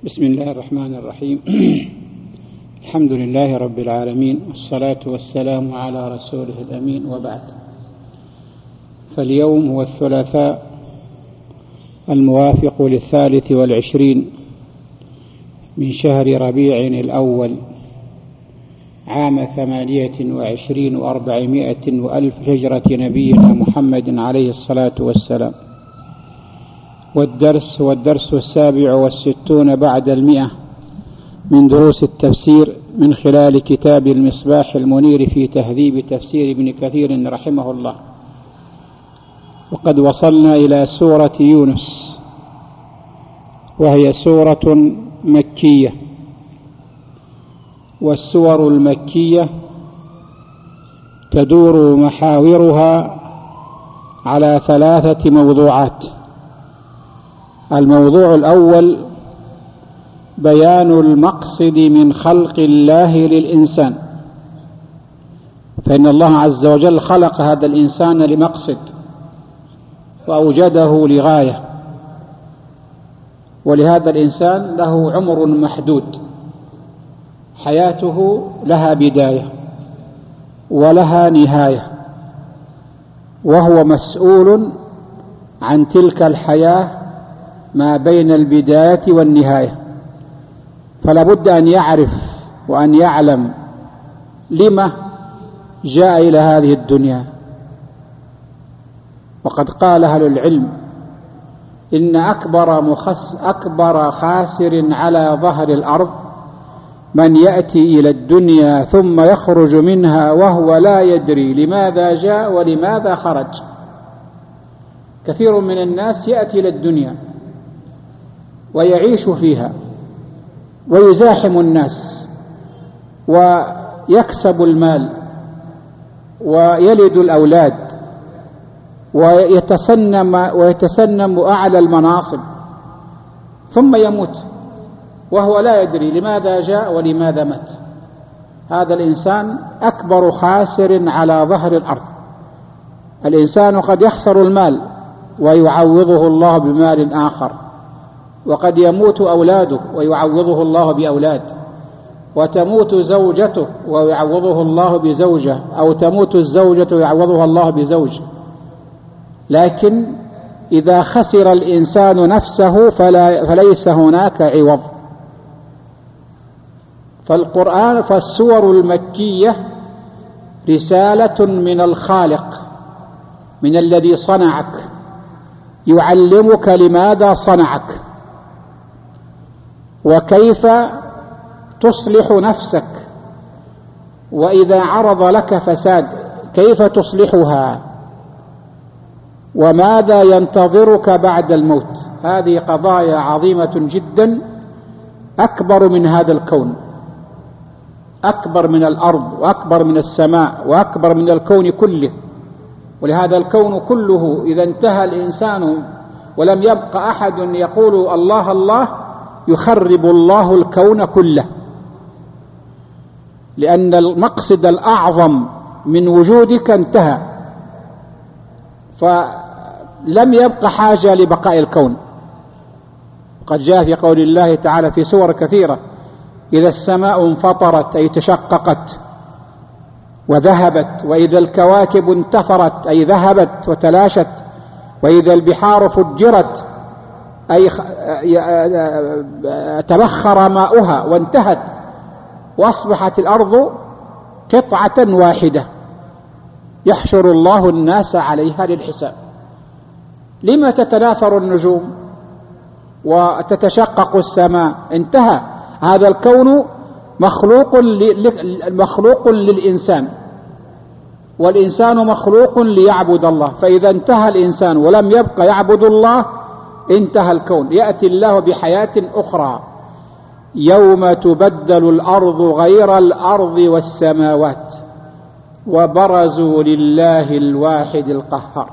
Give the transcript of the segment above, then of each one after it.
بسم الله الرحمن الرحيم. الحمد لله رب العالمين، والصلاة والسلام على رسوله الأمين، وبعد. فاليوم هو الثلاثاء الموافق 23 من شهر ربيع الأول عام 28 و400 وألف هجرة نبينا محمد عليه الصلاة والسلام، والدرس 67 بعد 100 من دروس التفسير من خلال كتاب المصباح المنير في تهذيب تفسير ابن كثير رحمه الله. وقد وصلنا إلى سورة يونس، وهي سورة مكية، والسور المكية تدور محاورها على 3 موضوعات. الموضوع الأول بيان المقصد من خلق الله للإنسان، فإن الله عز وجل خلق هذا الإنسان لمقصد وأوجده لغاية، ولهذا الإنسان له عمر محدود، حياته لها بداية ولها نهاية، وهو مسؤول عن تلك الحياة ما بين البداية والنهاية. فلا بد أن يعرف وأن يعلم لما جاء إلى هذه الدنيا. وقد قال أهل العلم إن أكبر خاسر على ظهر الأرض من يأتي إلى الدنيا ثم يخرج منها وهو لا يدري لماذا جاء ولماذا خرج. كثير من الناس يأتي إلى الدنيا ويعيش فيها ويزاحم الناس ويكسب المال ويلد الأولاد ويتسنم أعلى المناصب، ثم يموت وهو لا يدري لماذا جاء ولماذا مات. هذا الإنسان أكبر خاسر على ظهر الأرض. الإنسان قد يخسر المال ويعوضه الله بمال آخر، وقد يموت أولاده ويعوضه الله بأولاد، وتموت زوجته ويعوضه الله بزوجة، أو تموت الزوجة ويعوضها الله بزوج. لكن إذا خسر الإنسان نفسه فليس هناك عوض. فالسور المكية رسالة من الخالق، من الذي صنعك، يعلمك لماذا صنعك وكيف تصلح نفسك، وإذا عرض لك فساد كيف تصلحها، وماذا ينتظرك بعد الموت. هذه قضايا عظيمة جدا، أكبر من هذا الكون، أكبر من الأرض وأكبر من السماء وأكبر من الكون كله. ولهذا الكون كله إذا انتهى الإنسان ولم يبق أحد يقول الله الله، يخرب الله الكون كله، لأن المقصد الأعظم من وجودك انتهى، فلم يبق حاجة لبقاء الكون. قد جاء في قول الله تعالى في سور كثيرة: إذا السماء انفطرت أي تشققت وذهبت، وإذا الكواكب انتثرت أي ذهبت وتلاشت، وإذا البحار فجرت أي تبخر ماؤها وانتهت، وأصبحت الأرض قطعة واحدة يحشر الله الناس عليها للحساب. لما تتناثر النجوم وتتشقق السماء؟ انتهى هذا الكون، مخلوق للإنسان، والإنسان مخلوق ليعبد الله. فإذا انتهى الإنسان ولم يبق يعبد الله انتهى الكون. يأتي الله بحياة أخرى: يوم تبدل الأرض غير الأرض والسماوات وبرزوا لله الواحد القهار.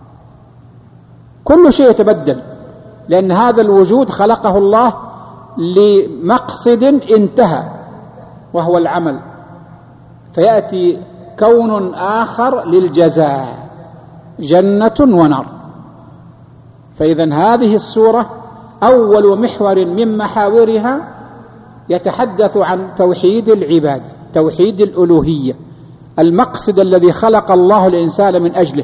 كل شيء يتبدل، لأن هذا الوجود خلقه الله لمقصد انتهى وهو العمل، فيأتي كون آخر للجزاء، جنة ونار. فإذا هذه السورة أول محور من محاورها يتحدث عن توحيد العبادة، توحيد الألوهية، المقصد الذي خلق الله الإنسان من أجله.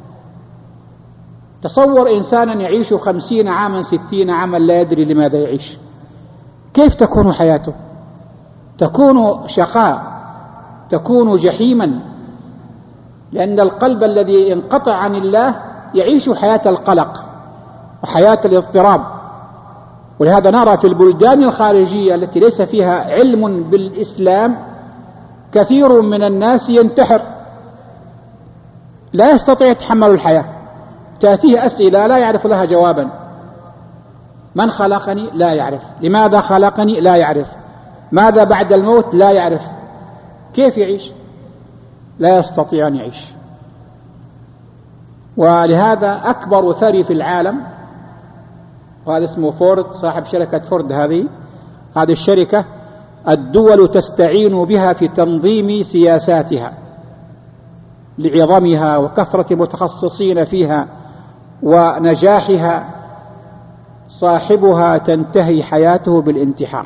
تصور إنسانا يعيش 50 عاما 60 عاما لا يدري لماذا يعيش، كيف تكون حياته؟ تكون شقاء، تكون جحيما، لأن القلب الذي انقطع عن الله يعيش حياة القلق وحياة الاضطراب. ولهذا نرى في البلدان الخارجية التي ليس فيها علم بالإسلام كثير من الناس ينتحر، لا يستطيع يتحمل الحياة، تأتيه أسئلة لا يعرف لها جوابا. من خلقني؟ لا يعرف. لماذا خلقني؟ لا يعرف. ماذا بعد الموت؟ لا يعرف. كيف يعيش؟ لا يستطيع أن يعيش. ولهذا أكبر ثري في العالم، وهذا اسمه فورد، صاحب شركة فورد، هذه الشركة الدول تستعين بها في تنظيم سياساتها لعظمها وكثرة متخصصين فيها ونجاحها، صاحبها تنتهي حياته بالانتحار.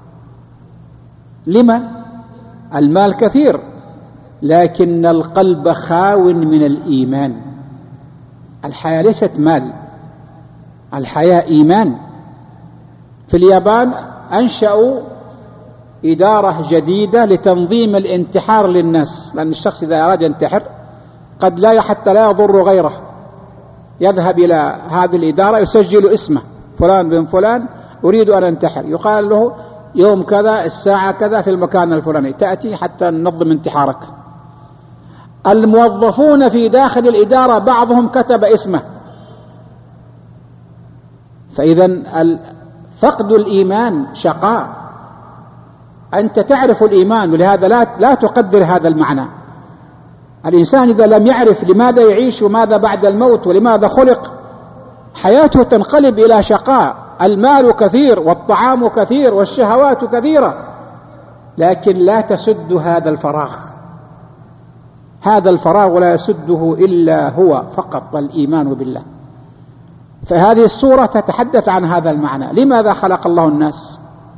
لما؟ المال كثير لكن القلب خاو من الإيمان. الحياة ليست مال، الحياة إيمان. في اليابان أنشأوا إدارة جديدة لتنظيم الانتحار للناس، لأن الشخص إذا أراد ينتحر قد لا حتى لا يضر غيره، يذهب إلى هذه الإدارة يسجل اسمه فلان بن فلان أريد أن أنتحر، يقال له يوم كذا الساعة كذا في المكان الفلاني تأتي حتى ننظم انتحارك. الموظفون في داخل الإدارة بعضهم كتب اسمه. فإذا فقد الإيمان شقاء. أنت تعرف الإيمان، ولهذا لا تقدر هذا المعنى. الإنسان إذا لم يعرف لماذا يعيش وماذا بعد الموت ولماذا خلق، حياته تنقلب إلى شقاء. المال كثير والطعام كثير والشهوات كثيرة، لكن لا تسد هذا الفراغ. هذا الفراغ لا يسده إلا هو فقط، الإيمان بالله. فهذه السورة تتحدث عن هذا المعنى، لماذا خلق الله الناس.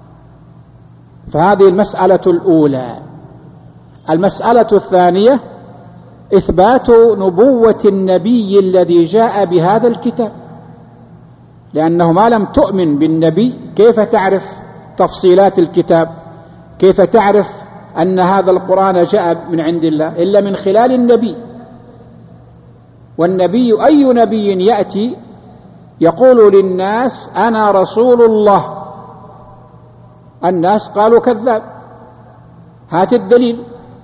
فهذه المسألة الأولى. المسألة الثانية إثبات نبوة النبي الذي جاء بهذا الكتاب، لأنه ما لم تؤمن بالنبي كيف تعرف تفصيلات الكتاب؟ كيف تعرف أن هذا القرآن جاء من عند الله إلا من خلال النبي؟ والنبي أي نبي يأتي يقول للناس أنا رسول الله، الناس قالوا كذاب، هات الدليل.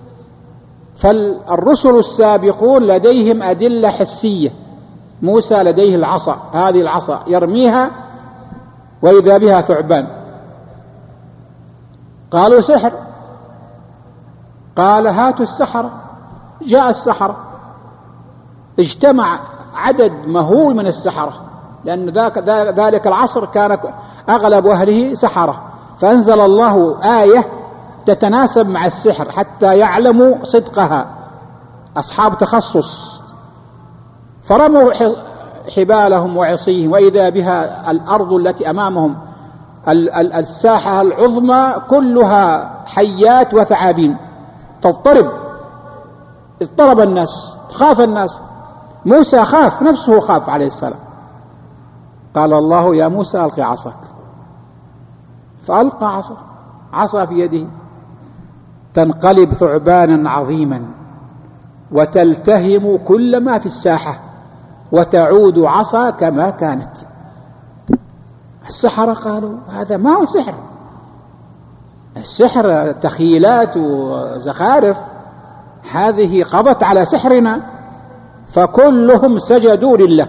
فالرسل السابقون لديهم أدلة حسية. موسى لديه العصا، هذه العصا يرميها وإذا بها ثعبان. قالوا سحر، قال هاتوا السحرة، جاء السحرة، اجتمع عدد مهول من السحرة، لأن ذلك العصر كان أغلب أهله سحرة، فأنزل الله آية تتناسب مع السحر حتى يعلموا صدقها، أصحاب تخصص. فرموا حبالهم وعصيهم وإذا بها الأرض التي أمامهم الساحة العظمى كلها حيات وثعابين تضطرب. اضطرب الناس، خاف الناس. موسى خاف، نفسه خاف عليه السلام. قال الله يا موسى ألقي عصاك، فألقى عصا في يده تنقلب ثعبانا عظيما وتلتهم كل ما في الساحة وتعود عصا كما كانت. السحرة قالوا هذا ما هو سحر، السحر تخيلات وزخارف، هذه قضت على سحرنا. فكلهم سجدوا لله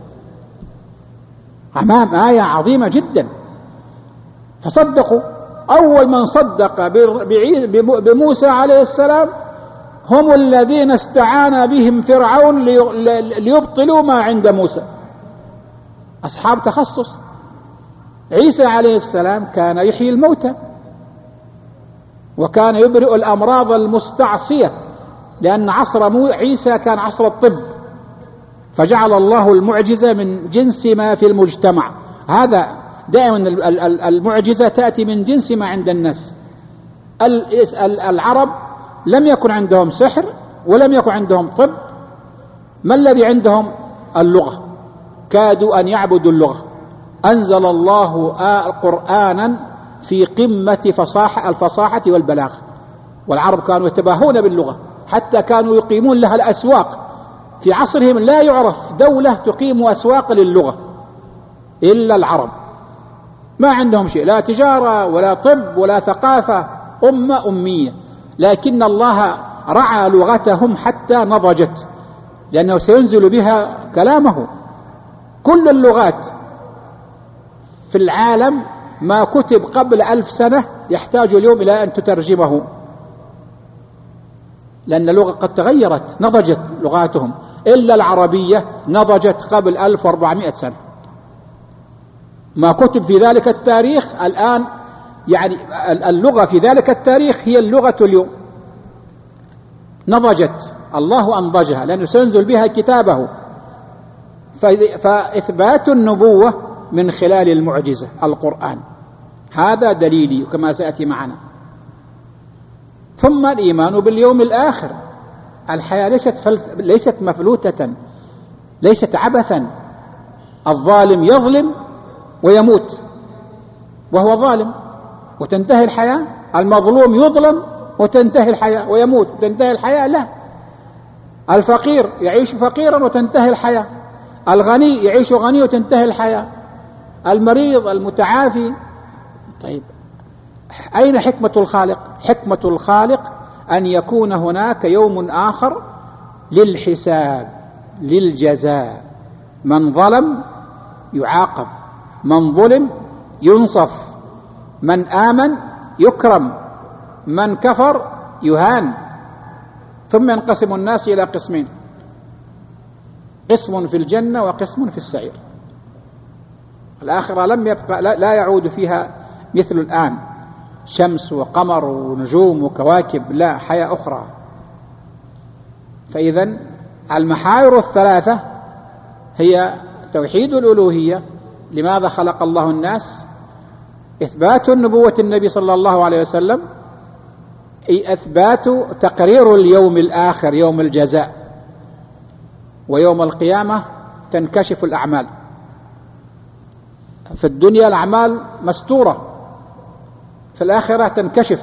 أمام آية عظيمة جدا فصدقوا. أول من صدق بموسى عليه السلام هم الذين استعان بهم فرعون ليبطلوا ما عند موسى، أصحاب تخصص. عيسى عليه السلام كان يحيي الموتى وكان يبرئ الأمراض المستعصية، لأن عصر عيسى كان عصر الطب، فجعل الله المعجزة من جنس ما في المجتمع. هذا دائما المعجزة تأتي من جنس ما عند الناس. العرب لم يكن عندهم سحر ولم يكن عندهم طب، ما الذي عندهم؟ اللغة، كادوا أن يعبدوا اللغة. أنزل الله قرآنا في قمة الفصاحة والبلاغة، والعرب كانوا يتباهون باللغة، حتى كانوا يقيمون لها الأسواق. في عصرهم لا يعرف دولة تقيم أسواق للغة إلا العرب، ما عندهم شيء، لا تجارة ولا طب ولا ثقافة، أمة أمية، لكن الله رعى لغتهم حتى نضجت، لأنه سينزل بها كلامه. كل اللغات في العالم ما كتب قبل 1000 سنة يحتاج اليوم إلى أن تترجمه، لأن اللغة قد تغيرت، نضجت لغاتهم، إلا العربية نضجت قبل 1400 سنة. ما كتب في ذلك التاريخ الآن، يعني اللغة في ذلك التاريخ هي اللغة اليوم، نضجت، الله أنضجها لأنه سينزل بها كتابه. فإثبات النبوة من خلال المعجزة القرآن، هذا دليلي كما سيأتي معنا. ثم الإيمان باليوم الآخر. الحياة ليست مفلوتة، ليست عبثا. الظالم يظلم ويموت وهو ظالم وتنتهي الحياة، المظلوم يظلم وتنتهي الحياة ويموت وتنتهي الحياة. لا، الفقير يعيش فقيرا وتنتهي الحياة، الغني يعيش غني وتنتهي الحياة، المريض المتعافي. طيب أين حكمة الخالق؟ حكمة الخالق أن يكون هناك يوم آخر للحساب، للجزاء. من ظلم يعاقب، من ظلم ينصف، من آمن يكرم، من كفر يهان. ثم ينقسم الناس إلى قسمين، قسم في الجنة وقسم في السعير. الآخرة لم يبقى، لا يعود فيها مثل الآن، شمس وقمر ونجوم وكواكب، لا، حياة أخرى. فإذن المحاور الثلاثة هي توحيد الألوهية، لماذا خلق الله الناس، إثبات النبوة النبي صلى الله عليه وسلم، إثبات تقرير اليوم الآخر، يوم الجزاء، ويوم القيامة تنكشف الأعمال. في الدنيا الأعمال مستورة، في الآخرة تنكشف،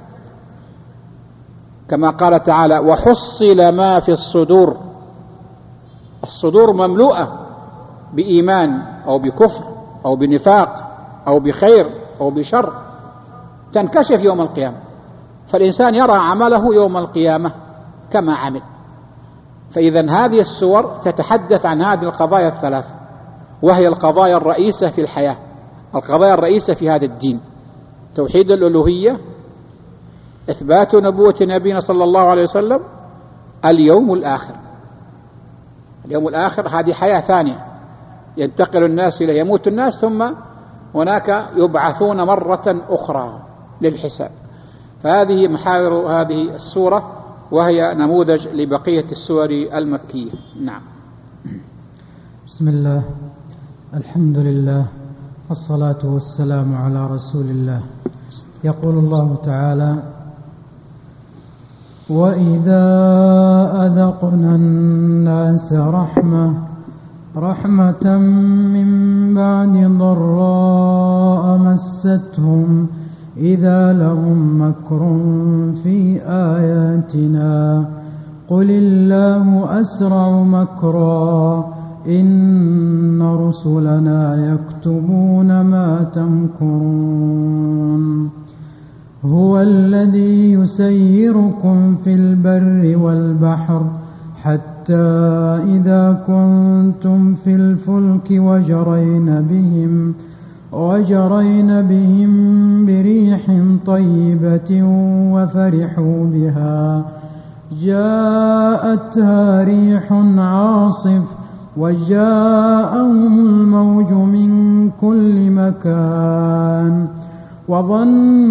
كما قال تعالى: وحصل ما في الصدور. الصدور مملوءة بإيمان أو بكفر أو بنفاق أو بخير أو بشر، تنكشف يوم القيامة، فالإنسان يرى عمله يوم القيامة كما عمل. فإذا هذه السور تتحدث عن هذه القضايا الثلاث، وهي القضايا الرئيسة في الحياة، القضايا الرئيسة في هذا الدين: توحيد الألوهية، إثبات نبوة نبينا صلى الله عليه وسلم، اليوم الآخر. اليوم الآخر هذه حياة ثانية، ينتقل الناس إليه، يموت الناس ثم هناك يبعثون مرة أخرى للحساب. فهذه محاور هذه السورة، وهي نموذج لبقية السور المكية. نعم. بسم الله، الحمد لله، والصلاة والسلام على رسول الله. يقول الله تعالى: وإذا أذقنا الناس رحمة من بعد ضراء مستهم إذا لهم مكر في آياتنا قل الله أسرع مكرا إن رسلنا يكتبون ما تمكرون هو الذي يسيركم في البر والبحر حتى إذا كنتم في الفلك وجرين بهم بريح طيبة وفرحوا بها جاءتها ريح عاصف وجاءهم الموج من كل مكان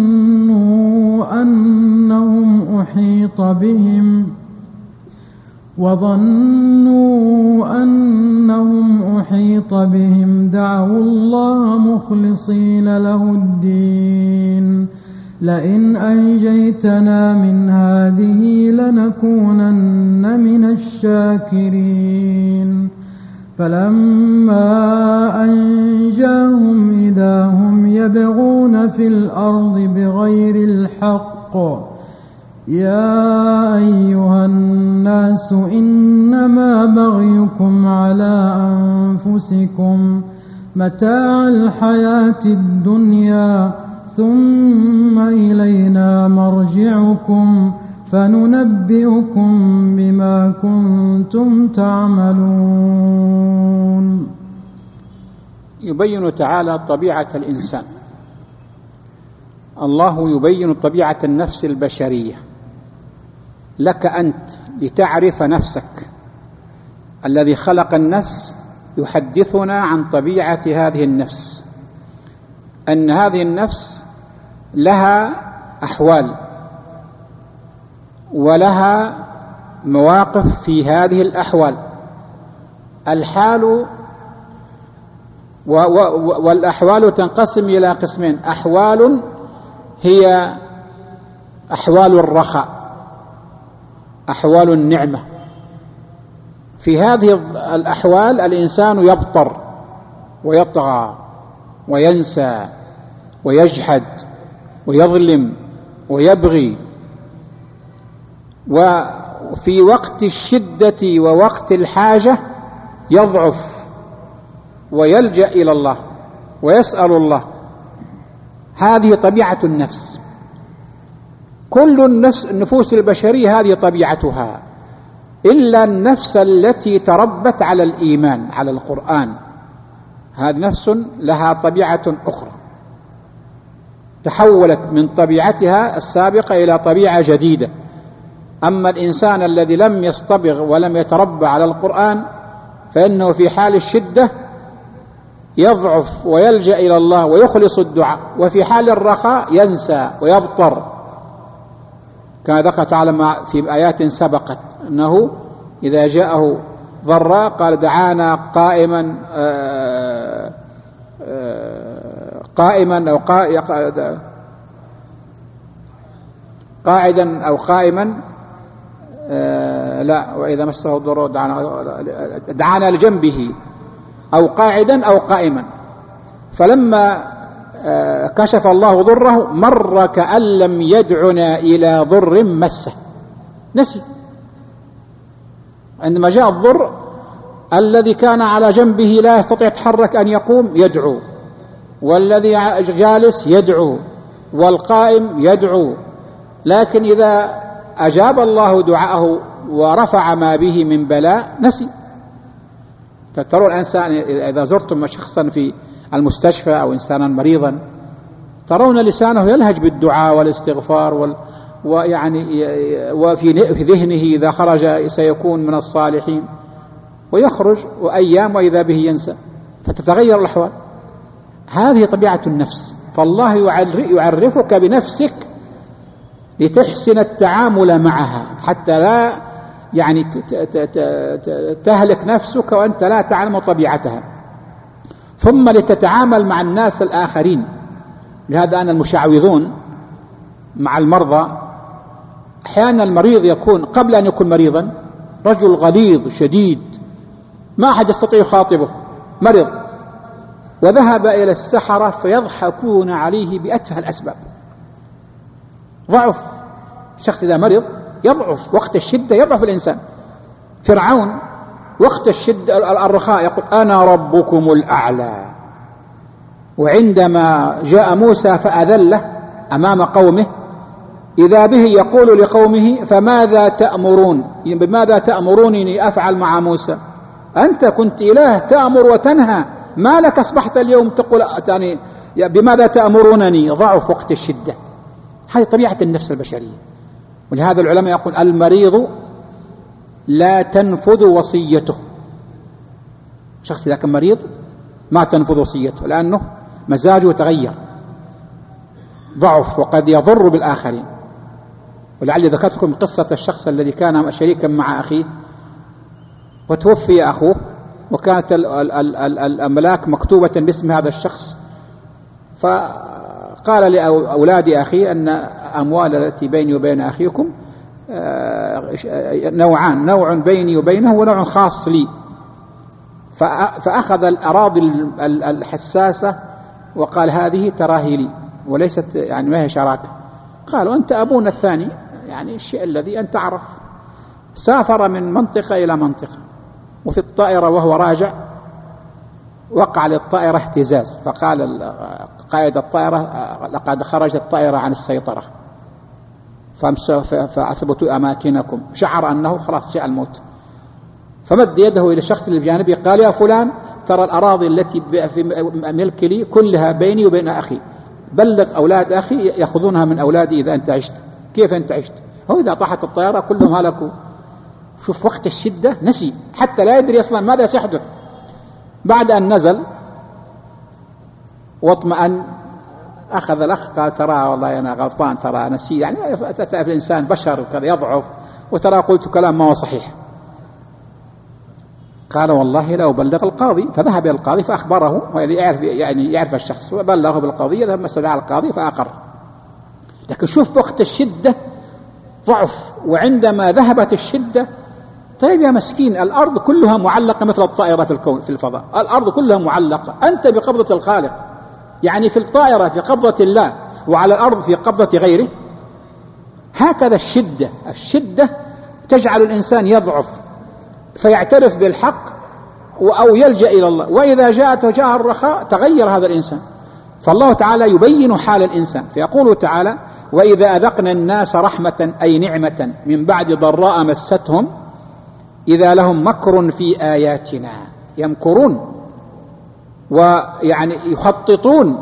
وظنوا أنهم أحيط بهم وظنوا أنهم أحيط بهم دعوا الله مخلصين له الدين لئن أنجيتنا من هذه لنكونن من الشاكرين فلما أنجاهم إذا هم يبغون في الأرض بغير الحق يا أيها الناس إنما بغيكم على أنفسكم متاع الحياة الدنيا ثم إلينا مرجعكم فننبئكم بما كنتم تعملون. يبين تعالى طبيعة الإنسان. الله يبين طبيعة النفس البشرية لك أنت لتعرف نفسك. الذي خلق النفس يحدثنا عن طبيعة هذه النفس، أن هذه النفس لها أحوال ولها مواقف في هذه الأحوال. الحال والأحوال تنقسم إلى قسمين: أحوال هي أحوال الرخاء، أحوال النعمة. في هذه الأحوال الإنسان يبطر ويطغى وينسى ويجحد ويظلم ويبغي، وفي وقت الشدة ووقت الحاجة يضعف ويلجأ إلى الله ويسأل الله. هذه طبيعة النفس. كل النفوس البشرية هذه طبيعتها، إلا النفس التي تربت على الإيمان على القرآن، هذه نفس لها طبيعة أخرى تحولت من طبيعتها السابقة إلى طبيعة جديدة. أما الإنسان الذي لم يصطبغ ولم يتربى على القرآن فإنه في حال الشدة يضعف ويلجأ إلى الله ويخلص الدعاء، وفي حال الرخاء ينسى ويبطر، كما ذكر تعالى في آيات سبقت أنه إذا جاءه ضراء قال دعانا قائما أو قاعدا أو قائما، لا، وإذا مسه الضر دعانا لجنبه أو قاعدا أو قائما. فلما كشف الله ضره مر كأن لم يدعنا إلى ضر مسه، نسي. عندما جاء الضر الذي كان على جنبه لا يستطيع يتحرك أن يقوم يدعو، والذي جالس يدعو، والقائم يدعو، لكن إذا أجاب الله دعاءه ورفع ما به من بلاء نسي. فترون الإنسان إذا زرتم شخصا في المستشفى أو إنسانا مريضا ترون لسانه يلهج بالدعاء والاستغفار وفي ذهنه إذا خرج سيكون من الصالحين، ويخرج وأيام وإذا به ينسى، فتتغير الأحوال. هذه طبيعة النفس. فالله يعرفك بنفسك لتحسن التعامل معها حتى لا تهلك نفسك وأنت لا تعلم طبيعتها، ثم لتتعامل مع الناس الآخرين. لهذا أن المشعوذون مع المرضى أحيانا المريض يكون قبل أن يكون مريضا رجل غليظ شديد ما أحد يستطيع يخاطبه، مرض، وذهب إلى السحرة فيضحكون عليه بأتفه الأسباب. ضعف الشخص إذا مرض يضعف، وقت الشدة يضعف الإنسان. فرعون وقت الشدة الرخاء يقول أنا ربكم الأعلى، وعندما جاء موسى فأذله أمام قومه إذا به يقول لقومه فماذا تأمرون، بماذا تأمرونني أفعل مع موسى؟ أنت كنت إله تأمر وتنهى، ما لك أصبحت اليوم تقول بماذا تأمرونني؟ ضعف وقت الشدة. هذه طبيعة النفس البشرية. ولهذا العلماء يقول المريض لا تنفذ وصيته. شخص إذا كان مريض ما تنفذ وصيته لأنه مزاجه تغير، ضعف وقد يضر بالآخرين. ولعلي ذكرتكم قصة الشخص الذي كان شريكا مع أخيه وتوفي أخوه، وكانت الأملاك مكتوبة باسم هذا الشخص، فقال لأولاد أخي أن أموال التي بيني وبين أخيكم نوعان، نوع بيني وبينه ونوع خاص لي. فأخذ الأراضي الحساسة وقال هذه تراهي لي وليست يعني ما هي شراكة. قالوا أنت أبونا الثاني، يعني الشيء الذي أنت تعرف. سافر من منطقة إلى منطقة، وفي الطائرة وهو راجع وقع للطائرة اهتزاز، فقال قائد الطائرة لقد خرجت الطائرة عن السيطرة فأثبتوا أماكنكم. شعر أنه خلاص جاء الموت، فمد يده إلى الشخص اللي بجانبه قال يا فلان ترى الأراضي التي في ملك لي كلها بيني وبين أخي، بلغ أولاد أخي يأخذونها من أولادي إذا أنت عشت. كيف أنت عشت؟ هو إذا طاحت الطيارة كلهم هلكوا. شوف وقت الشدة نسي، حتى لا يدري أصلا ماذا سيحدث. بعد أن نزل واطمأن أخذ الأخ قال ترى والله أنا غلطان، ترى نسي، يعني الإنسان بشر كذا يضعف، وترى قلت كلام ما هو صحيح. قال والله لا أبلغ القاضي. فذهب إلى القاضي فأخبره، يعرف الشخص، وبلغه بالقضية. ذهب مسألة على القاضي فأقر. لكن شوف وقت الشدة ضعف، وعندما ذهبت الشدة طيب يا مسكين الأرض كلها معلقة مثل الطائرة في الكون في الفضاء، الأرض كلها معلقة، أنت بقبضة الخالق، يعني في الطائرة في قبضة الله، وعلى الأرض في قبضة غيره. هكذا الشدة تجعل الإنسان يضعف فيعترف بالحق أو يلجأ إلى الله، وإذا جاء الرخاء تغير هذا الإنسان. فالله تعالى يبين حال الإنسان فيقول تعالى وإذا أذقنا الناس رحمة أي نعمة من بعد ضراء مستهم إذا لهم مكر في آياتنا. يمكرون ويعني يخططون.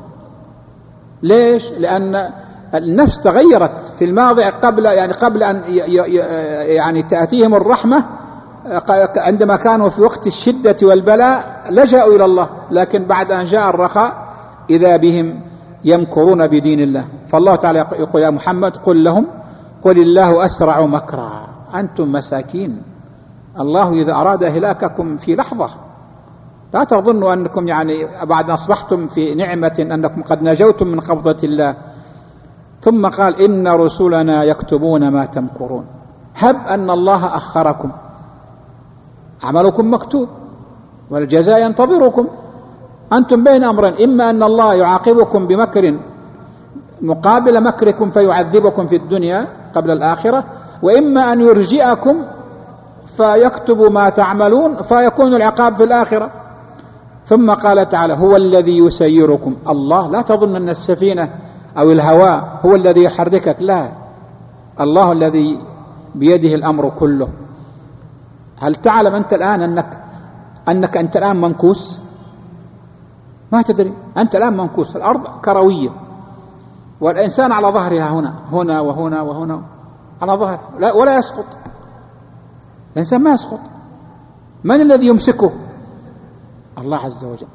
ليش؟ لأن النفس تغيرت في الماضي قبل أن يعني تأتيهم الرحمة، عندما كانوا في وقت الشدة والبلاء لجأوا إلى الله، لكن بعد أن جاء الرخاء إذا بهم يمكرون بدين الله. فالله تعالى يقول يا محمد قل لهم قل الله أسرع مكرا. أنتم مساكين، الله إذا أراد إهلاككم في لحظة. لا تظنوا أنكم يعني بعد أن أصبحتم في نعمة أنكم قد نجوتم من قبضة الله. ثم قال إن رسلنا يكتبون ما تمكرون. هب أن الله أخركم، عملكم مكتوب والجزاء ينتظركم، أنتم بين أمرين، إما أن الله يعاقبكم بمكر مقابل مكركم فيعذبكم في الدنيا قبل الآخرة، وإما أن يرجئكم فيكتب ما تعملون فيكون العقاب في الآخرة. ثم قال تعالى هو الذي يسيركم. الله، لا تظن أن السفينة أو الهواء هو الذي يحركك، لا، الله الذي بيده الأمر كله. هل تعلم أنت الآن أنك أنت الآن منكوس؟ ما تدري، أنت الآن منكوس. الأرض كروية والإنسان على ظهرها هنا وهنا وهنا على ظهر ولا يسقط. الإنسان ما يسقط. من الذي يمسكه؟ الله عز وجل.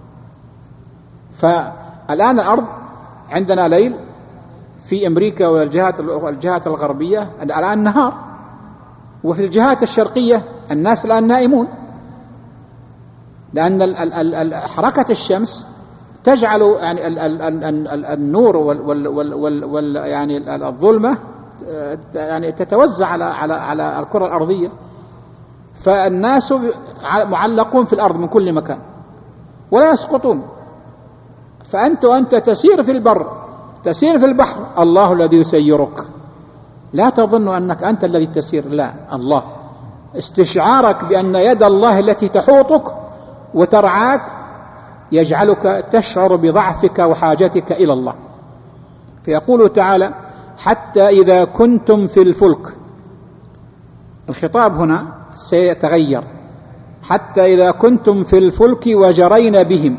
فالآن الأرض عندنا ليل في أمريكا والجهات الغربية الآن نهار، وفي الجهات الشرقية الناس الآن نائمون، لأن حركة الشمس تجعل يعني النور يعني الظلمة يعني تتوزع على الكرة الأرضية، فالناس معلقون في الأرض من كل مكان ولا يسقطون. وأنت تسير في البر تسير في البحر، الله الذي يسيرك. لا تظن أنك أنت الذي تسير، لا، الله. استشعارك بأن يد الله التي تحوطك وترعاك يجعلك تشعر بضعفك وحاجتك إلى الله. فيقول تعالى حتى إذا كنتم في الفلك. الخطاب هنا سيتغير. حتى إذا كنتم في الفلك وجرين بهم.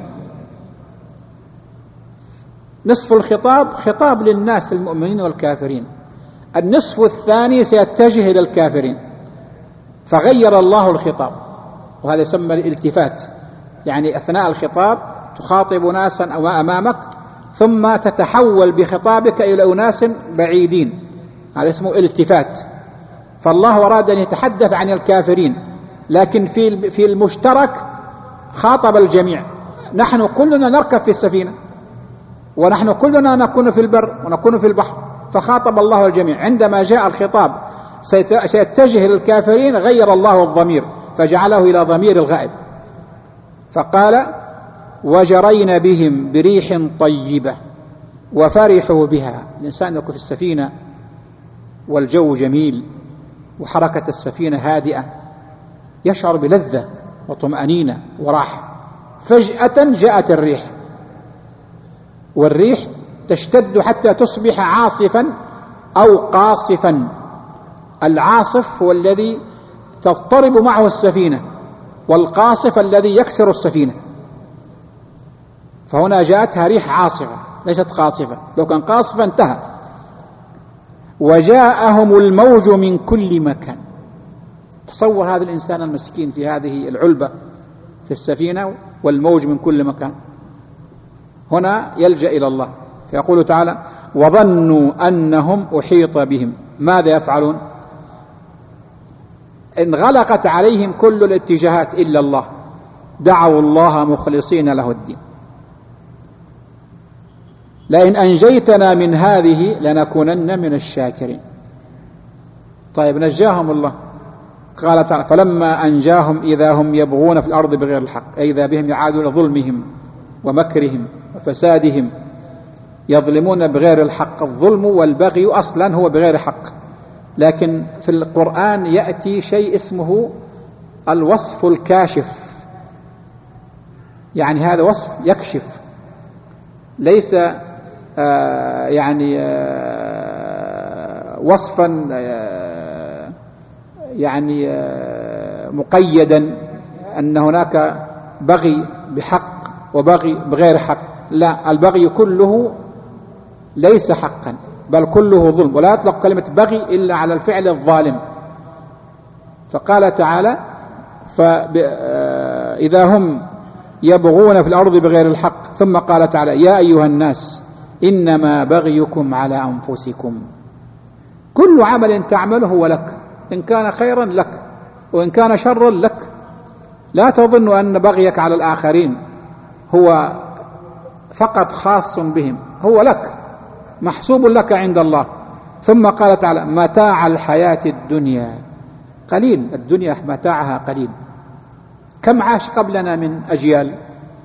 نصف الخطاب خطاب للناس المؤمنين والكافرين، النصف الثاني سيتجه إلى الكافرين، فغير الله الخطاب، وهذا يسمى الالتفات. يعني أثناء الخطاب تخاطب ناسا أو أمامك ثم تتحول بخطابك إلى أناس بعيدين، هذا اسمه التفات. فالله أراد أن يتحدث عن الكافرين لكن في المشترك خاطب الجميع. نحن كلنا نركب في السفينة، ونحن كلنا نكون في البر ونكون في البحر، فخاطب الله الجميع. عندما جاء الخطاب سيتجه للكافرين غير الله الضمير فجعله إلى ضمير الغائب، فقال وجرين بهم بريح طيبة وفرحوا بها. الإنسان يكون في السفينة والجو جميل وحركة السفينة هادئة يشعر بلذة وطمأنينة وراحة. فجأة جاءت الريح، والريح تشتد حتى تصبح عاصفا أو قاصفا. العاصف هو الذي تضطرب معه السفينة، والقاصف الذي يكسر السفينة. فهنا جاءتها ريح عاصفة ليست قاصفة، لو كان قاصفة انتهى. وجاءهم الموج من كل مكان. تصور هذا الإنسان المسكين في هذه العلبة في السفينة والموج من كل مكان. هنا يلجأ إلى الله، فيقول تعالى وظنوا أنهم أحيط بهم. ماذا يفعلون؟ انغلقت عليهم كل الاتجاهات إلا الله، دعوا الله مخلصين له الدين. لئن أنجيتنا من هذه لنكونن من الشاكرين. طيب نجاهم الله، قال تعالى فلما أنجاهم إذا هم يبغون في الأرض بغير الحق، أي إذا بهم يعادون ظلمهم ومكرهم وفسادهم، يظلمون بغير الحق. الظلم والبغي أصلا هو بغير حق، لكن في القرآن يأتي شيء اسمه الوصف الكاشف، يعني هذا وصف يكشف، ليس وصفا مقيدا أن هناك بغي بحق وبغي بغير حق. لا، البغي كله ليس حقا بل كله ظلم، ولا يطلق كلمة بغي إلا على الفعل الظالم. فقال تعالى إذا هم يبغون في الأرض بغير الحق، ثم قال تعالى يا أيها الناس إنما بغيكم على أنفسكم. كل عمل تعمله هو لك، إن كان خيرا لك وإن كان شرا لك. لا تظن أن بغيك على الآخرين هو فقط خاص بهم، هو لك، محسوب لك عند الله. ثم قال تعالى متاع الحياة الدنيا قليل. الدنيا متاعها قليل. كم عاش قبلنا من أجيال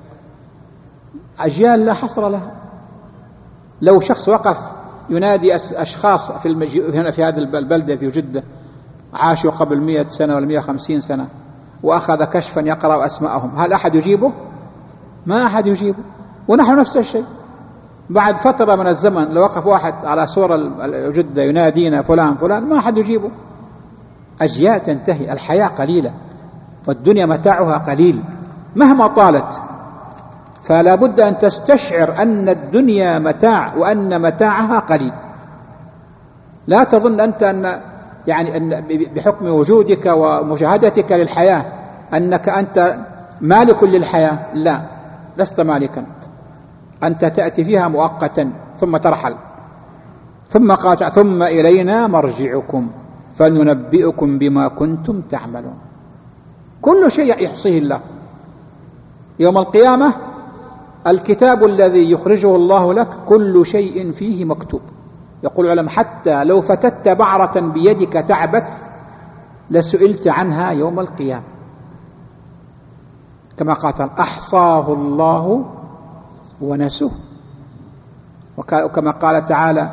لا حصر لها. لو شخص وقف ينادي أشخاص هنا في هذه البلدة في جدة عاشوا قبل 100 سنة ولا 150 سنة وأخذ كشفا يقرأ أسماءهم، هل أحد يجيبه؟ ما أحد يجيبه. ونحن نفس الشيء. بعد فترة من الزمن لو وقف واحد على صورة جدة ينادينا فلان فلان ما أحد يجيبه. أجيال تنتهي. الحياة قليلة والدنيا متاعها قليل مهما طالت. فلا بد أن تستشعر أن الدنيا متاع وأن متاعها قليل. لا تظن أنت أن بحكم وجودك ومشاهدتك للحياة أنك أنت مالك للحياة. لا، لست مالكا. أنت تأتي فيها مؤقتا ثم ترحل. ثم قال ثم إلينا مرجعكم فننبئكم بما كنتم تعملون. كل شيء يحصيه الله. يوم القيامة الكتاب الذي يخرجه الله لك كل شيء فيه مكتوب. يقول العلماء حتى لو فتت بعرة بيدك تعبث لسئلت عنها يوم القيامة، كما قال أحصاه الله ونسوه. وكما قال تعالى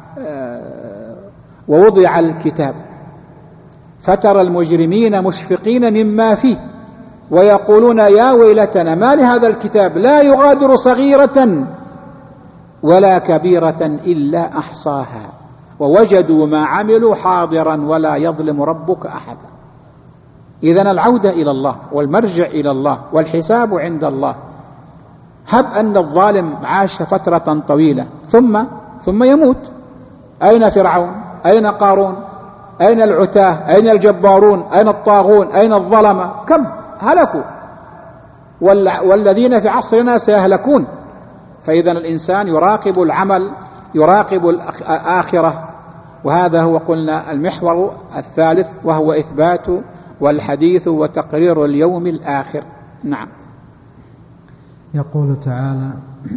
ووضع الكتاب فترى المجرمين مشفقين مما فيه ويقولون يا ويلتنا ما لهذا الكتاب لا يغادر صغيرة ولا كبيرة إلا أحصاها ووجدوا ما عملوا حاضرا ولا يظلم ربك أحدا. إذن العودة إلى الله والمرجع إلى الله والحساب عند الله. هب أن الظالم عاش فترة طويلة ثم يموت. أين فرعون؟ أين قارون؟ أين العتاه؟ أين الجبارون؟ أين الطاغون؟ أين الظلمة؟ كم هلكوا، والذين في عصرنا سيهلكون. فإذا الإنسان يراقب العمل، يراقب الآخرة. وهذا هو قلنا المحور الثالث، وهو إثبات والحديث وتقرير اليوم الآخر. نعم. يقول تعالى: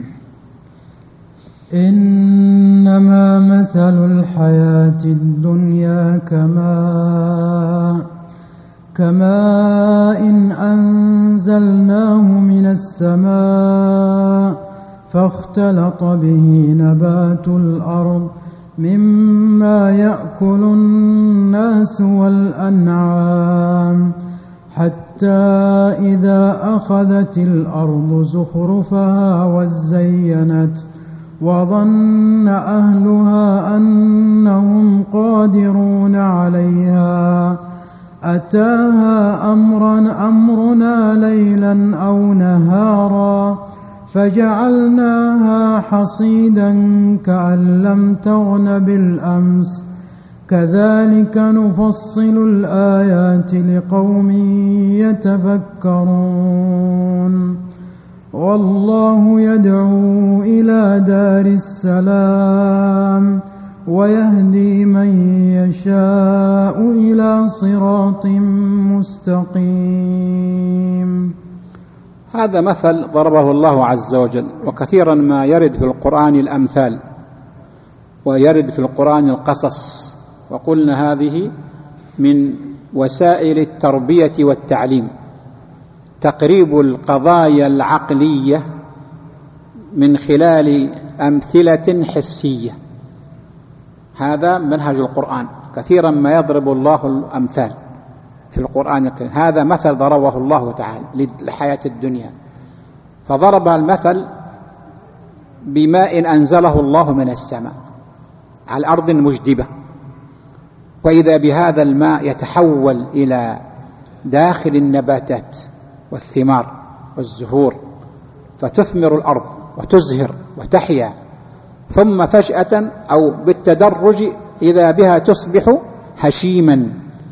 إنما مثل الحياة الدنيا كماء إن أنزلناه من السماء فاختلط به نبات الأرض مما يأكل الناس والأنعام حتى إذا أخذت الأرض زخرفها وزينت وظن أهلها أنهم قادرون عليها أتاها أمرنا ليلا أو نهارا فجعلناها حصيدا كأن لم تغن بالأمس كذلك نفصل الآيات لقوم يتفكرون والله يدعو إلى دار السلام ويهدي من يشاء إلى صراط مستقيم. هذا مثل ضربه الله عز وجل، وكثيرا ما يرد في القرآن الأمثال ويرد في القرآن القصص، وقلنا هذه من وسائل التربية والتعليم، تقريب القضايا العقلية من خلال أمثلة حسية. هذا منهج القرآن، كثيرا ما يضرب الله الأمثال في القرآن الكريم. هذا مثل ضربه الله تعالى للحياة الدنيا، فضرب المثل بماء أنزله الله من السماء على أرض مجدبة، وإذا بهذا الماء يتحول إلى داخل النباتات والثمار والزهور فتثمر الأرض وتزهر وتحيا، ثم فجأة أو بالتدرج إذا بها تصبح هشيما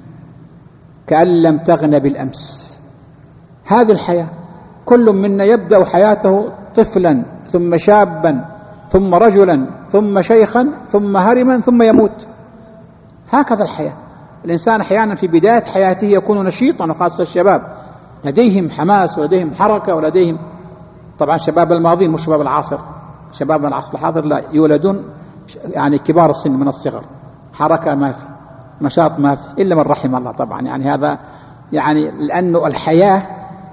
كأن لم تغن بالأمس. هذه الحياة، كل منا يبدأ حياته طفلا ثم شابا ثم رجلا ثم شيخا ثم هرما ثم يموت. هكذا الحياة. الإنسان أحيانا في بداية حياته يكون نشيطا، وخاصة الشباب لديهم حماس ولديهم حركة ولديهم، طبعا شباب الماضين مش شباب العصر، شباب من العصر الحاضر لا، يولدون يعني كبار السن من الصغر، حركة ما في، نشاط ما في، إلا من رحم الله طبعا. يعني هذا يعني لأنه الحياة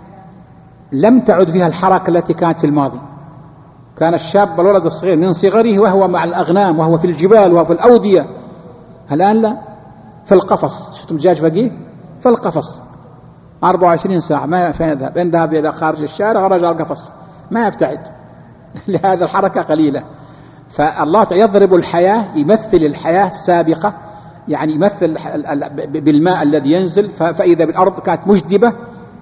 لم تعد فيها الحركة التي كانت في الماضي. كان الشاب الولد الصغير من صغره وهو مع الأغنام وهو في الجبال وهو في الأودية. الآن لا، في القفص. شفتم الدجاج فقيه في القفص 24 ساعة، ما فين يذهب، إن ذهب إذا خارج الشارع ورجع القفص ما يبتعد لهذا الحركة قليلة. فالله يضرب الحياة، يمثل الحياة السابقة، يعني يمثل بالماء الذي ينزل، فإذا بالأرض كانت مجدبة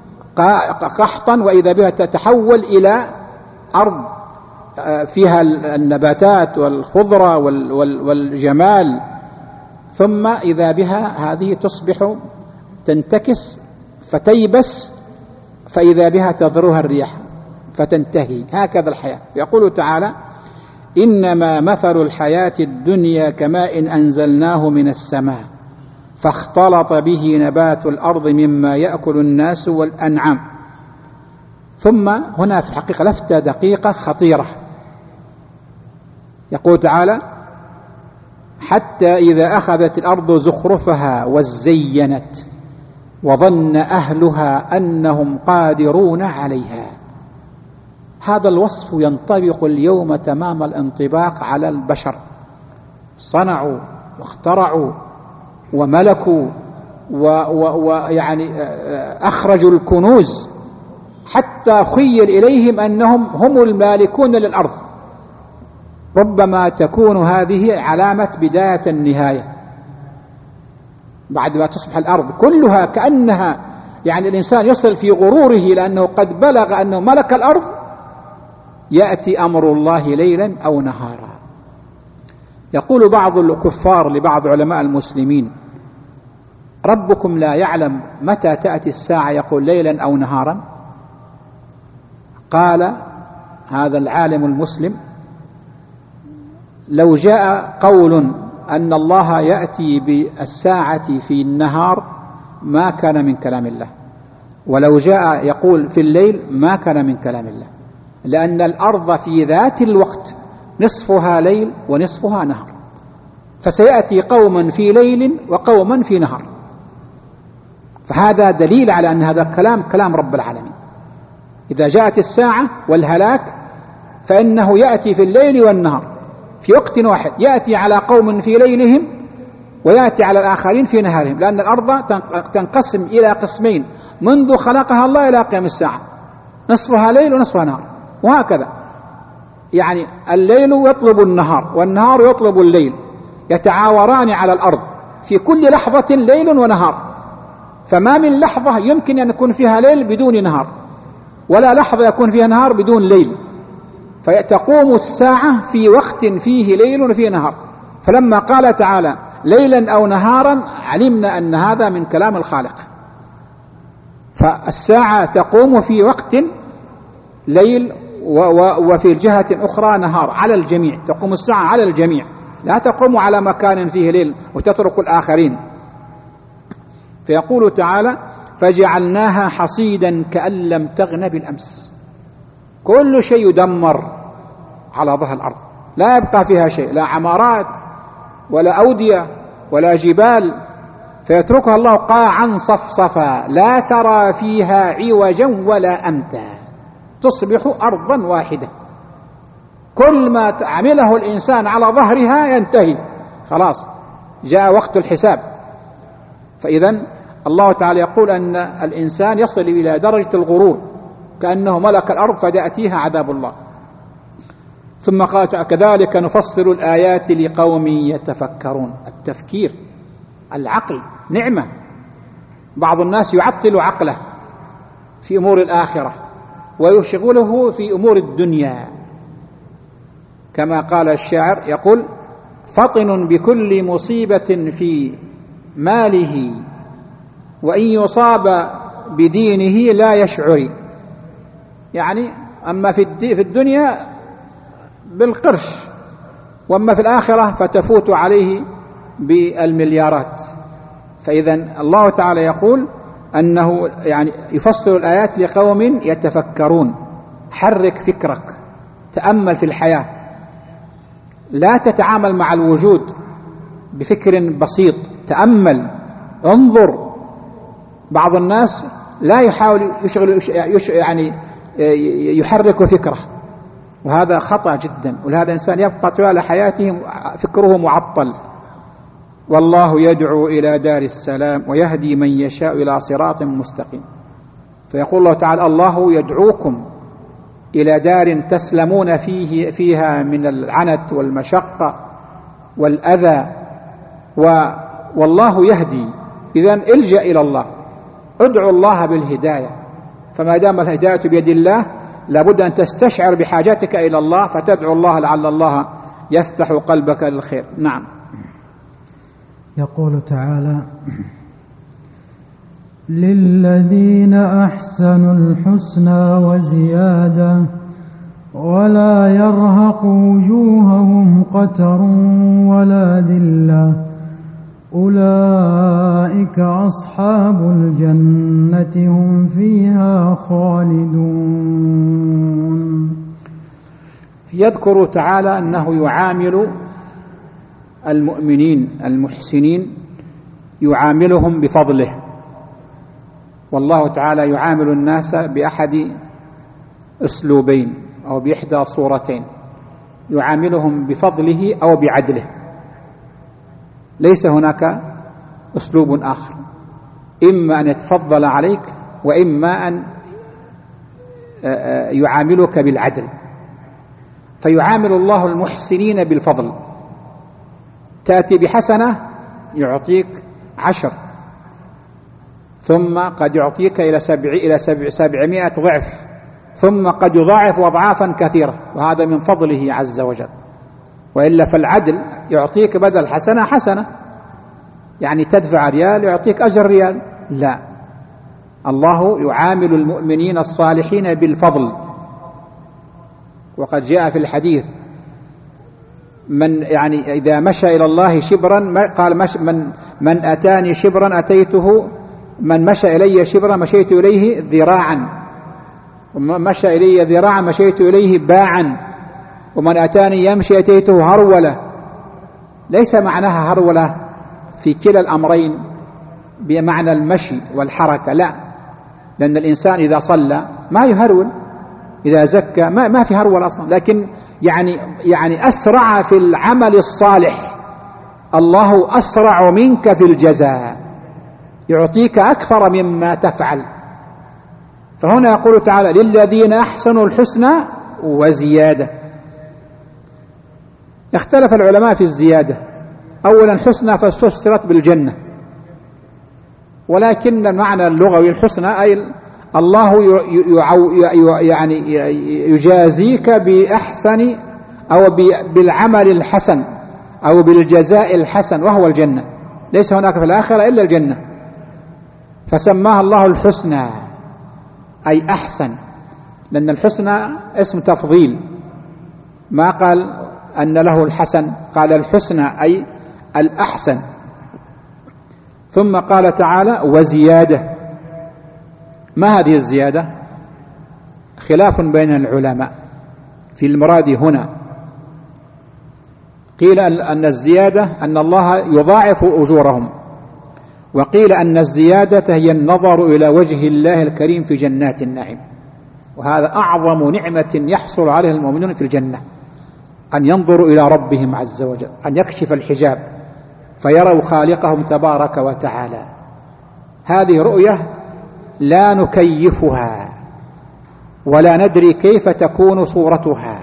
قحطا، وإذا بها تتحول إلى أرض فيها النباتات والخضرة والجمال، ثم إذا بها هذه تصبح تنتكس فتيبس، فإذا بها تضرها الرياح فتنتهي. هكذا الحياة. يقول تعالى: إنما مثل الحياة الدنيا كماء أنزلناه من السماء فاختلط به نبات الأرض مما يأكل الناس والأنعام. ثم هنا في الحقيقة لفتة دقيقة خطيرة، يقول تعالى: حتى إذا أخذت الأرض زخرفها وزينت وظن أهلها أنهم قادرون عليها. هذا الوصف ينطبق اليوم تمام الانطباق على البشر. صنعوا واخترعوا وملكوا ويعني أخرجوا الكنوز، حتى خيل إليهم أنهم هم المالكون للأرض. ربما تكون هذه علامة بداية النهاية، بعد ما تصبح الأرض كلها كأنها، يعني الإنسان يصل في غروره لأنه قد بلغ أنه ملك الأرض، يأتي أمر الله ليلا أو نهارا. يقول بعض الكفار لبعض علماء المسلمين: ربكم لا يعلم متى تأتي الساعة؟ يقول: ليلا أو نهارا. قال هذا العالم المسلم: لو جاء قول أن الله يأتي بالساعة في النهار ما كان من كلام الله، ولو جاء يقول في الليل ما كان من كلام الله، لأن الأرض في ذات الوقت نصفها ليل ونصفها نهار، فسيأتي قوما في ليل وقوما في نهار، فهذا دليل على أن هذا الكلام كلام رب العالمين. إذا جاءت الساعة والهلاك فإنه يأتي في الليل والنهار في وقت واحد، يأتي على قوم في ليلهم ويأتي على الآخرين في نهارهم، لأن الأرض تنقسم إلى قسمين منذ خلقها الله إلى قيام الساعة، نصفها ليل ونصفها نهار، وهكذا. يعني الليل يطلب النهار والنهار يطلب الليل، يتعاوران على الأرض في كل لحظة ليل ونهار، فما من لحظة يمكن أن يكون فيها ليل بدون نهار، ولا لحظة يكون فيها نهار بدون ليل، فتقوم الساعة في وقت فيه ليل وفيه نهار. فلما قال تعالى ليلا أو نهارا علمنا أن هذا من كلام الخالق، فالساعة تقوم في وقت ليل وفي الجهة أخرى نهار على الجميع، تقوم الساعة على الجميع، لا تقوم على مكان فيه ليل وتترك الآخرين. فيقول تعالى فجعلناها حصيدا كأن لم تغن بالأمس، كل شيء يدمر على ظهر الأرض، لا يبقى فيها شيء، لا عمارات ولا أودية ولا جبال، فيتركها الله قاعا صفصفا لا ترى فيها عوجا ولا أمتا، تصبح أرضا واحدة، كل ما عمله الإنسان على ظهرها ينتهي، خلاص جاء وقت الحساب. فإذن الله تعالى يقول أن الإنسان يصل إلى درجة الغرور كأنه ملك الأرض فيأتيها عذاب الله. ثم قال كذلك نفصل الآيات لقوم يتفكرون. التفكير، العقل نعمة، بعض الناس يعطل عقله في أمور الآخرة ويشغله في أمور الدنيا، كما قال الشاعر يقول فطن بكل مصيبة في ماله وإن يصاب بدينه لا يشعر. يعني أما في الدنيا بالقرش، وأما في الآخرة فتفوت عليه بالمليارات. فإذا الله تعالى يقول أنه يعني يفصل الآيات لقوم يتفكرون. حرك فكرك، تأمل في الحياة، لا تتعامل مع الوجود بفكر بسيط، تأمل، انظر. بعض الناس لا يحاول يعني يحرك فكره، وهذا خطأ جدا، ولهذا الإنسان يبقى طوال حياته فكره معطل. والله يدعو إلى دار السلام ويهدي من يشاء إلى صراط مستقيم. فيقول الله تعالى الله يدعوكم إلى دار تسلمون فيها من العنت والمشقة والأذى، والله يهدي. إذن الجأ إلى الله، ادعو الله بالهداية، فما دام الهداية بيد الله لابد أن تستشعر بحاجتك إلى الله فتدعو الله لعل الله يفتح قلبك للخير. نعم. يقول تعالى للذين أحسنوا الحسنى وزيادة ولا يرهق وجوههم قتر ولا ذلة أولئك أصحاب الجنة هم فيها خالدون. يذكر تعالى أنه يعامل المؤمنين المحسنين، يعاملهم بفضله، والله تعالى يعامل الناس بأحد أسلوبين أو بإحدى صورتين، يعاملهم بفضله أو بعدله، ليس هناك أسلوب آخر، إما أن يتفضل عليك وإما أن يعاملك بالعدل. فيعامل الله المحسنين بالفضل، تأتي بحسنة يعطيك 10، ثم قد يعطيك إلى 700 ضعف، ثم قد يضاعف أضعافا كثيرة، وهذا من فضله عز وجل. وإلا فالعدل يعطيك بدل حسنة حسنة، يعني تدفع ريال يعطيك أجر ريال، لا، الله يعامل المؤمنين الصالحين بالفضل. وقد جاء في الحديث من يعني إذا مشى إلى الله شبرا، قال من أتاني شبرا أتيته من مشى إلي شبرا مشيت إليه ذراعا، ومن مشى إلي ذراعا مشيت إليه باعا، ومن أتاني يمشي أتيته هرولة. ليس معناها هرولة في كلا الأمرين بمعنى المشي والحركة، لا، لأن الإنسان إذا صلى ما يهرول، إذا زكى ما في هرول أصلا، لكن يعني أسرع في العمل الصالح. الله أسرع منك في الجزاء، يعطيك أكثر مما تفعل. فهنا يقول تعالى للذين أحسنوا الحسنى وزيادة. اختلف العلماء في الزيادة. أولا حسنى فسرت بالجنة، ولكن المعنى اللغوي الحسنى أي الله يعني يجازيك بأحسن أو بالعمل الحسن أو بالجزاء الحسن، وهو الجنة. ليس هناك في الآخرة إلا الجنة، فسماها الله الحسنى أي أحسن، لأن الحسنى اسم تفضيل، ما قال أن له الحسن، قال الحسنى أي الأحسن. ثم قال تعالى وزيادة. ما هذه الزيادة؟ خلاف بين العلماء في المراد هنا. قيل أن الزيادة أن الله يضاعف أجورهم، وقيل أن الزيادة هي النظر إلى وجه الله الكريم في جنات النعيم، وهذا أعظم نعمة يحصل عليها المؤمنون في الجنة، أن ينظروا إلى ربهم عز وجل، أن يكشف الحجاب فيروا خالقهم تبارك وتعالى. هذه رؤية لا نكيفها ولا ندري كيف تكون صورتها،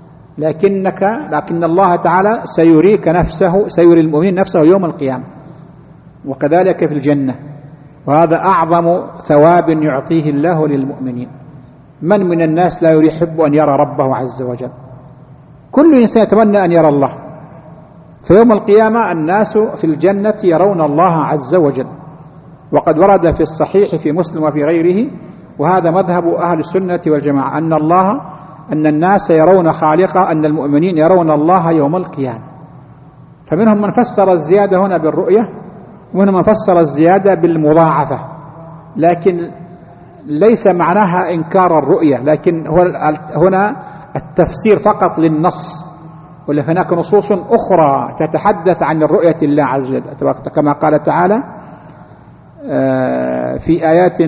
لكن الله تعالى سيريك نفسه، سيري المؤمنين نفسه يوم القيامة، وكذلك في الجنة، وهذا أعظم ثواب يعطيه الله للمؤمنين. من الناس لا يحب أن يرى ربه عز وجل؟ كل إنسان يتمنى أن يرى الله. فيوم القيامة الناس في الجنة يرون الله عز وجل، وقد ورد في الصحيح في مسلم وفي غيره، وهذا مذهب أهل السنة والجماعة، أن الناس يرون خالقه، أن المؤمنين يرون الله يوم القيامة. فمنهم من فسر الزيادة هنا بالرؤية، ومنهم من فسر الزيادة بالمضاعفة، لكن ليس معناها إنكار الرؤية، لكن هنا التفسير فقط للنص، ولا هناك نصوص أخرى تتحدث عن الرؤية الله عز وجل، كما قال تعالى في آيات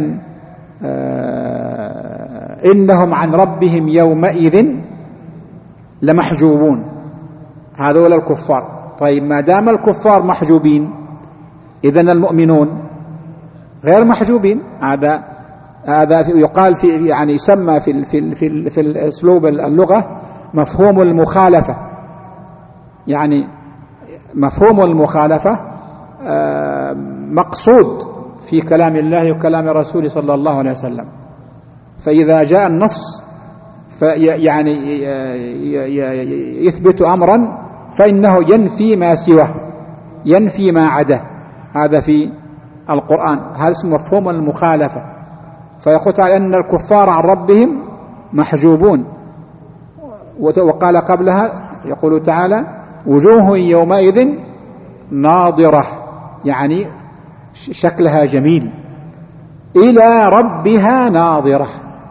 إنهم عن ربهم يومئذ لمحجوبون. هذول الكفار. طيب ما دام الكفار محجوبين، إذن المؤمنون غير محجوبين. هذا يقال في يعني يسمى في الأسلوب اللغة مفهوم المخالفة. يعني مفهوم المخالفة مقصود في كلام الله وكلام رسوله صلى الله عليه وسلم. فإذا جاء النص يعني يثبت أمرا فإنه ينفي ما سواه، ينفي ما عداه. هذا في القرآن، هذا اسمه مفهوم المخالفة. فيقول تعالى أن الكفار عن ربهم محجوبون، وقال قبلها يقول تعالى وجوه يومئذ ناظرة، يعني شكلها جميل، إلى ربها ناظرة.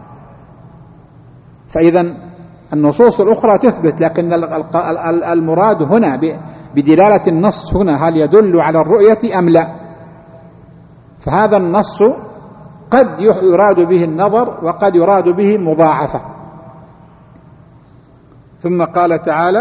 فإذا النصوص الأخرى تثبت، لكن المراد هنا بدلالة النص هنا هل يدل على الرؤية أم لا؟ فهذا النص قد يراد به النظر وقد يراد به المضاعفة. ثم قال تعالى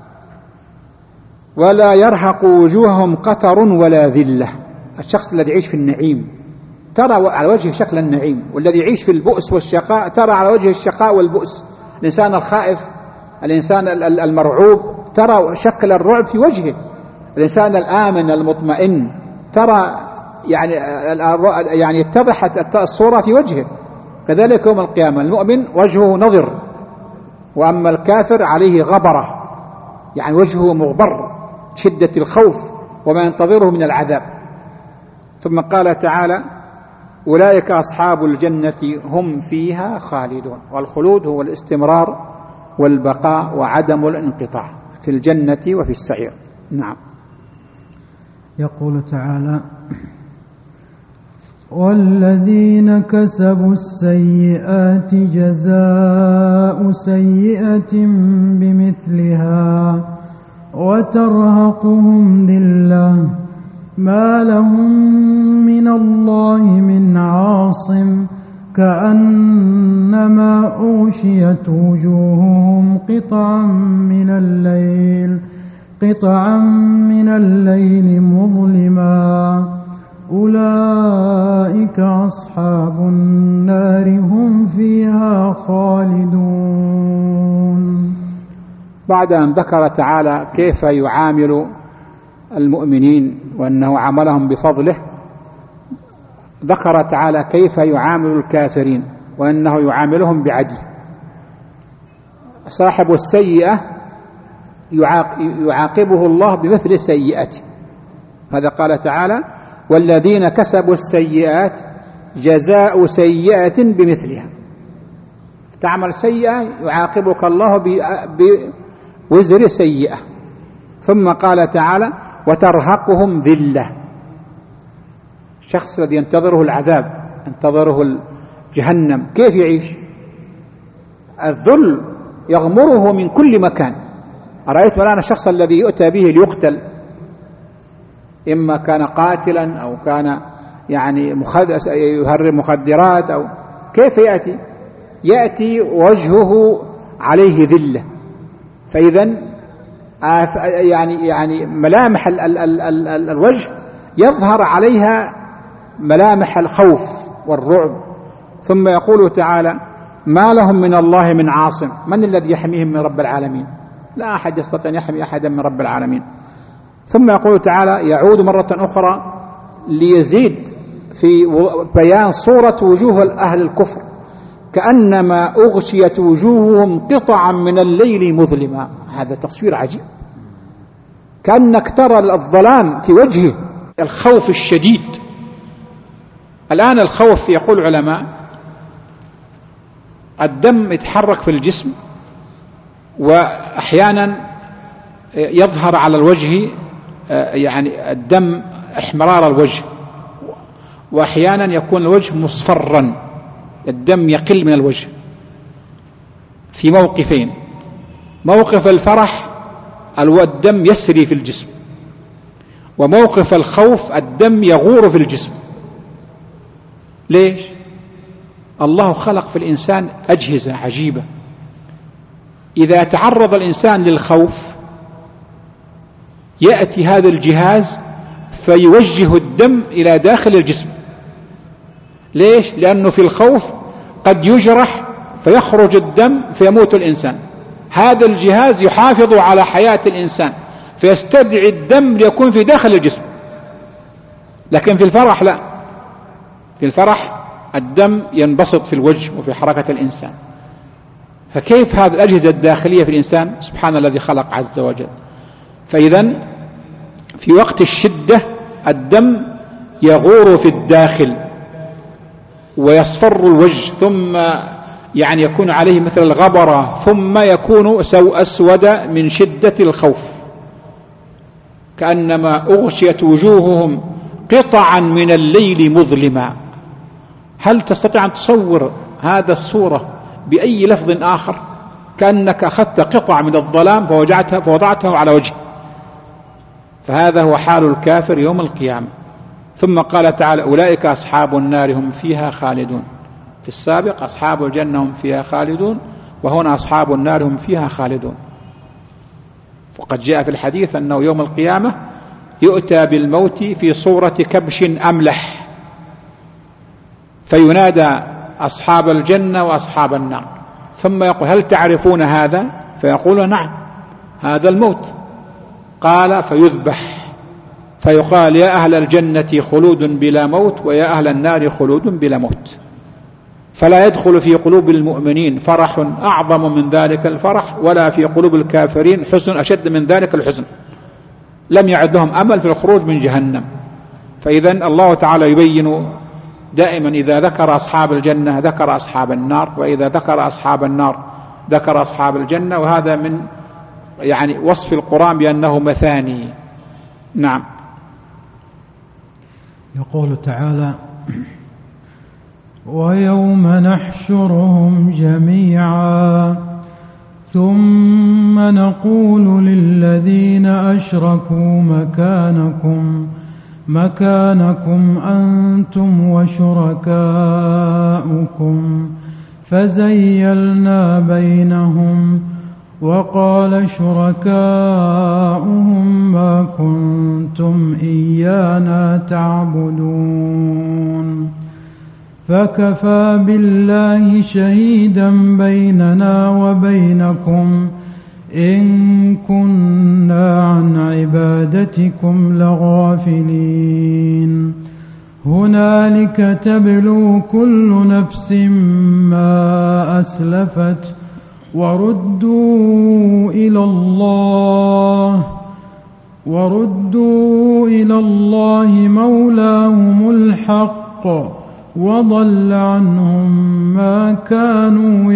ولا يرهق وجوههم قتر ولا ذلة. الشخص الذي يعيش في النعيم ترى على وجهه شكل النعيم، والذي يعيش في البؤس والشقاء ترى على وجهه الشقاء والبؤس. الإنسان الخائف، الإنسان المرعوب ترى شكل الرعب في وجهه. الإنسان الآمن المطمئن ترى يعني اتضحت الصورة في وجهه. كذلك يوم القيامة المؤمن وجهه نضر، وأما الكافر عليه غبرة، يعني وجهه مغبر شدة الخوف وما ينتظره من العذاب. ثم قال تعالى أولئك أصحاب الجنة هم فيها خالدون. والخلود هو الاستمرار والبقاء وعدم الانقطاع في الجنة وفي السعير. نعم. يقول تعالى والذين كسبوا السيئات جزاء سيئة بمثلها وترهقهم ذلة ما لهم من الله من عاصم كأنما أغشيت وجوههم قطعا من الليل مظلما أولئك أصحاب النار هم فيها خالدون. بعد أن ذكر تعالى كيف يعامل المؤمنين وأنه عاملهم بفضله، ذكر تعالى كيف يعامل الكافرين وأنه يعاملهم بعدل. صاحب السيئة يعاقبه الله بمثل سيئته، هذا قال تعالى والذين كسبوا السيئات جزاء سيئة بمثلها. تعمل سيئة يعاقبك الله بوزر سيئة. ثم قال تعالى وترهقهم ذلة، الشخص الذي ينتظره العذاب، ينتظره جهنم، كيف يعيش؟ الذل يغمره من كل مكان. أرأيت الآن الشخص الذي يؤتى به ليقتل، إما كان قاتلا أو كان يهرب مخدرات أو كيف يأتي وجهه عليه ذلة. فإذا ملامح الوجه يظهر عليها ملامح الخوف والرعب. ثم يقول تعالى ما لهم من الله من عاصم، من الذي يحميهم من رب العالمين؟ لا أحد يستطيع أن يحمي أحدا من رب العالمين. ثم يقول تعالى يعود مرة أخرى ليزيد في بيان صورة وجوه أهل الكفر كأنما أغشيت وجوههم قطعا من الليل مظلما. هذا تصوير عجيب، كأنك ترى الظلام في وجهه، الخوف الشديد. الآن الخوف يقول العلماء الدم يتحرك في الجسم، وأحيانا يظهر على الوجه الدم احمرار الوجه، وأحيانا يكون الوجه مصفرا، الدم يقل من الوجه في موقفين: موقف الفرح الدم يسري في الجسم، وموقف الخوف الدم يغور في الجسم. ليش؟ الله خلق في الإنسان أجهزة عجيبة، إذا تعرض الإنسان للخوف يأتي هذا الجهاز فيوجه الدم إلى داخل الجسم. ليش؟ لأنه في الخوف قد يجرح فيخرج الدم فيموت الإنسان، هذا الجهاز يحافظ على حياة الإنسان فيستدعي الدم ليكون في داخل الجسم. لكن في الفرح لا، في الفرح الدم ينبسط في الوجه وفي حركة الإنسان. فكيف هذه الأجهزة الداخلية في الإنسان؟ سبحان الذي خلق عز وجل. فإذا في وقت الشدة الدم يغور في الداخل ويصفر الوجه، ثم يكون عليه مثل الغبرة، ثم يكون أسود من شدة الخوف، كأنما أغشيت وجوههم قطعا من الليل مظلما. هل تستطيع أن تصور هذا الصورة بأي لفظ آخر؟ كأنك أخذت قطع من الظلام فوضعته على وجه. فهذا هو حال الكافر يوم القيامة. ثم قال تعالى أولئك أصحاب النار هم فيها خالدون. في السابق أصحاب الجنة هم فيها خالدون، وهنا أصحاب النار هم فيها خالدون. وقد جاء في الحديث أنه يوم القيامة يؤتى بالموت في صورة كبش أملح، فينادى أصحاب الجنة وأصحاب النار، ثم يقول هل تعرفون هذا؟ فيقول نعم هذا الموت. قال فيذبح فيقال يا أهل الجنة خلود بلا موت، ويا أهل النار خلود بلا موت. فلا يدخل في قلوب المؤمنين فرح أعظم من ذلك الفرح، ولا في قلوب الكافرين حزن أشد من ذلك الحزن. لم يعد لهم أمل في الخروج من جهنم. فإذا الله تعالى يبين دائما إذا ذكر أصحاب الجنة ذكر أصحاب النار، وإذا ذكر أصحاب النار ذكر أصحاب الجنة، وهذا من وصف القرآن بأنه مثاني. نعم. يقول تعالى ويوم نحشرهم جميعا ثم نقول للذين أشركوا مكانكم أنتم وشركاؤكم فزيلنا بينهم وقال شركاؤهم ما كنتم إيانا تعبدون فكفى بالله شهيدا بيننا وبينكم إن كنا عن عبادتكم لغافلين هنالك تبلو كل نفس ما أسلفت وردوا إلى الله مولاهم الحق وضل عنهم ما كانوا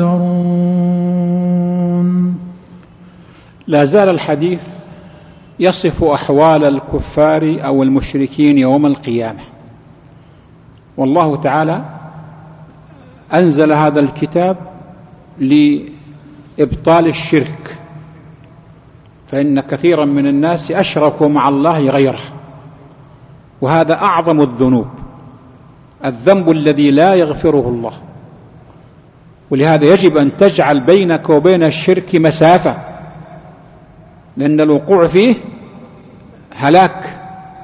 يفترون. لا زال الحديث يصف أحوال الكفار أو المشركين يوم القيامة، والله تعالى أنزل هذا الكتاب لإبطال الشرك، فإن كثيرا من الناس أشركوا مع الله غيره، وهذا أعظم الذنوب، الذنب الذي لا يغفره الله، ولهذا يجب أن تجعل بينك وبين الشرك مسافة، لأن الوقوع فيه هلاك.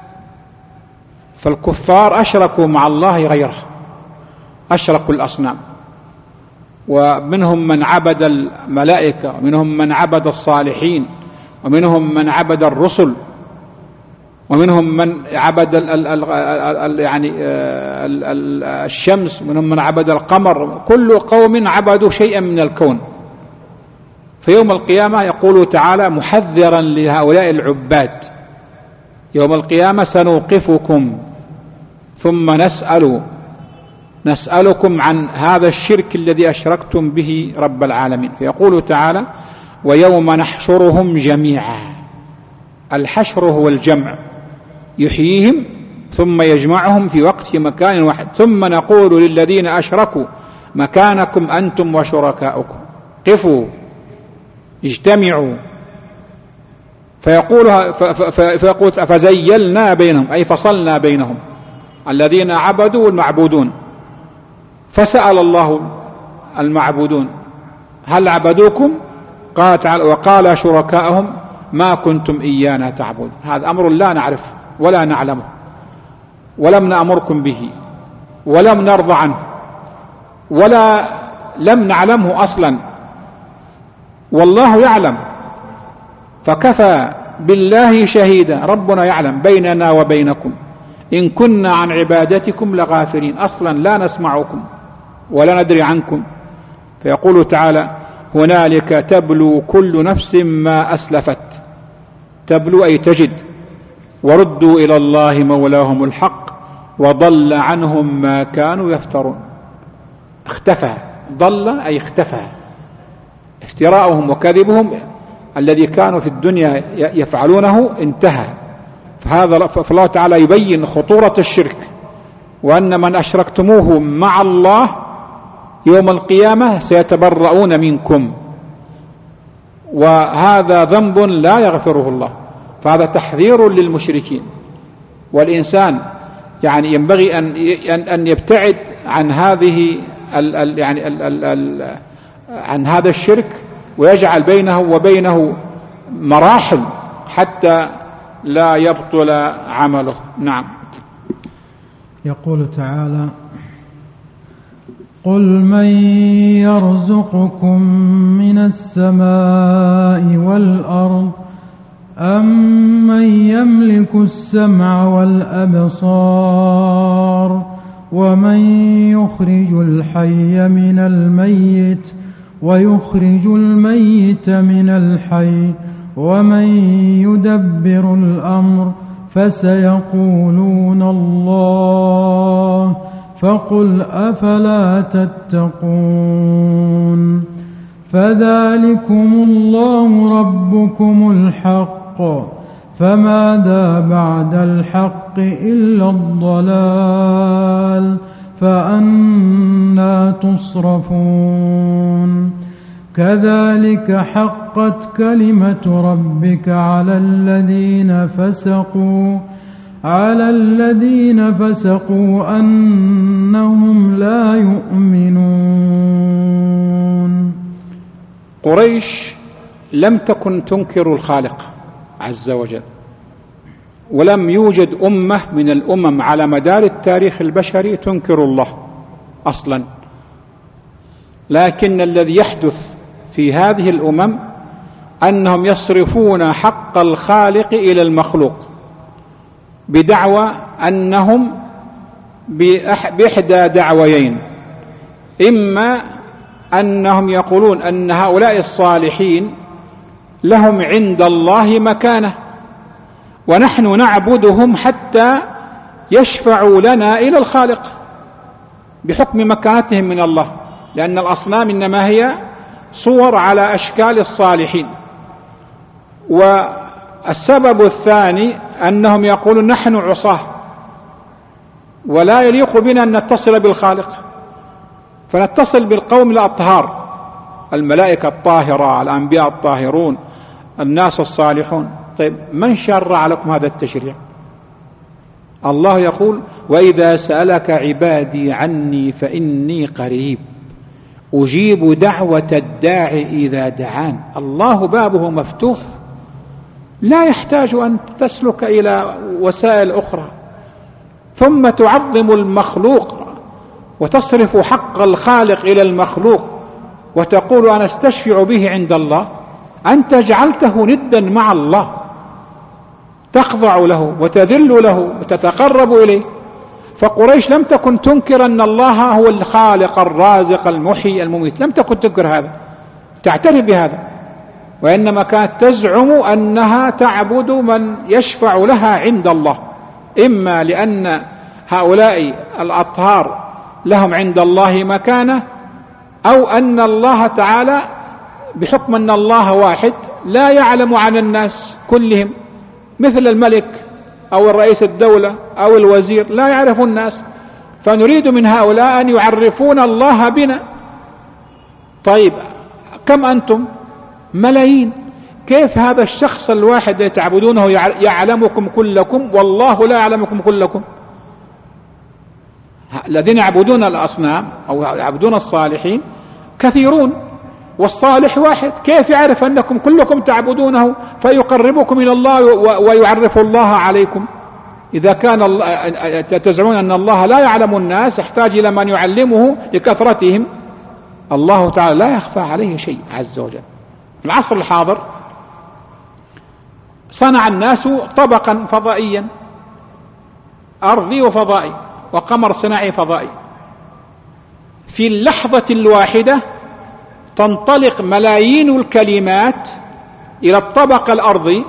فالكفار أشركوا مع الله غيره، أشركوا الأصنام، ومنهم من عبد الملائكة، ومنهم من عبد الصالحين، ومنهم من عبد الرسل، ومنهم من عبد الشمس، ومنهم من عبد القمر، كل قوم عبدوا شيئا من الكون. فيوم القيامة يقول تعالى محذرا لهؤلاء العباد: يوم القيامة سنوقفكم ثم نسألكم عن هذا الشرك الذي أشركتم به رب العالمين. فيقول تعالى: ويوم نحشرهم جميعا. الحشر هو الجمع، يحييهم ثم يجمعهم في وقت مكان واحد، ثم نقول للذين أشركوا مكانكم أنتم وشركاؤكم، قفوا اجتمعوا. فيقول فزيلنا بينهم، أي فصلنا بينهم، الذين عبدوا والمعبودون. فسأل الله المعبودون: هل عبدوكم؟ قال تعالى: وقال شركاءهم ما كنتم إيانا تعبدون. هذا أمر لا نعرف ولا نعلمه، ولم نأمركم به، ولم نرضى عنه، ولا لم نعلمه أصلا، والله يعلم. فكفى بالله شهيدا، ربنا يعلم بيننا وبينكم إن كنا عن عبادتكم لغافلين، أصلا لا نسمعكم ولا ندري عنكم. فيقول تعالى: هنالك تبلو كل نفس ما أسلفت. تبلو أي تجد. وردوا إلى الله مولاهم الحق وضل عنهم ما كانوا يفترون. اختفى، ضل أي اختفى، افتراءهم وكذبهم الذي كانوا في الدنيا يفعلونه انتهى. فالله تعالى يبين خطورة الشرك، وأن من أشركتموه مع الله يوم القيامة سيتبرؤون منكم، وهذا ذنب لا يغفره الله. فهذا تحذير للمشركين، والإنسان يعني ينبغي أن يبتعد عن هذه عن هذا الشرك، ويجعل بينه وبينه مراحل حتى لا يبطل عمله. نعم. يقول تعالى: قل من يرزقكم من السماء والأرض أم من يملك السمع والأبصار ومن يخرج الحي من الميت ويخرج الميت من الحي ومن يدبر الأمر فسيقولون الله فقل أفلا تتقون فذلكم الله ربكم الحق فماذا بعد الحق إلا الضلال فأنى تصرفون كذلك حقت كلمة ربك على الذين فسقوا أنهم لا يؤمنون. قريش لم تكن تنكر الخالق عز وجل، ولم يوجد أمة من الأمم على مدار التاريخ البشري تنكر الله أصلا، لكن الذي يحدث في هذه الأمم أنهم يصرفون حق الخالق إلى المخلوق بدعوى أنهم بإحدى دعويين: إما أنهم يقولون أن هؤلاء الصالحين لهم عند الله مكانة ونحن نعبدهم حتى يشفعوا لنا إلى الخالق بحكم مكانتهم من الله، لأن الأصنام إنما هي صور على أشكال الصالحين. والسبب الثاني أنهم يقولون نحن عصاه ولا يليق بنا أن نتصل بالخالق، فنتصل بالقوم الأطهار، الملائكة الطاهرة، الأنبياء الطاهرون، الناس الصالحون. طيب من شرع لكم هذا التشريع؟ الله يقول: وإذا سألك عبادي عني فإني قريب أجيب دعوة الداعي إذا دعان. الله بابه مفتوح، لا يحتاج أن تسلك إلى وسائل أخرى، ثم تعظم المخلوق وتصرف حق الخالق إلى المخلوق وتقول أنا استشفع به عند الله. أنت جعلته ندا مع الله، تخضع له وتذل له وتتقرب إليه. فقريش لم تكن تنكر أن الله هو الخالق الرازق المحيي المميت، لم تكن تنكر هذا، تعترف بهذا، وإنما كانت تزعم أنها تعبد من يشفع لها عند الله، إما لأن هؤلاء الأطهار لهم عند الله مكانة، أو أن الله تعالى بحكم أن الله واحد لا يعلم عن الناس كلهم، مثل الملك أو الرئيس الدولة أو الوزير لا يعرف الناس، فنريد من هؤلاء أن يعرفون الله بنا. طيب كم أنتم؟ ملايين. كيف هذا الشخص الواحد الذي تعبدونه يعلمكم كلكم والله لا يعلمكم كلكم؟ الذين يعبدون الأصنام أو يعبدون الصالحين كثيرون والصالح واحد، كيف يعرف أنكم كلكم تعبدونه فيقربكم إلى الله ويعرف الله عليكم؟ إذا كان تزعمون أن الله لا يعلم الناس يحتاج إلى من يعلمه لكثرتهم. الله تعالى لا يخفى عليه شيء عز وجل. في العصر الحاضر صنع الناس طبقا فضائيا، أرضي وفضائي، وقمر صناعي فضائي. في اللحظة الواحدة تنطلق ملايين الكلمات إلى الطبق الأرضي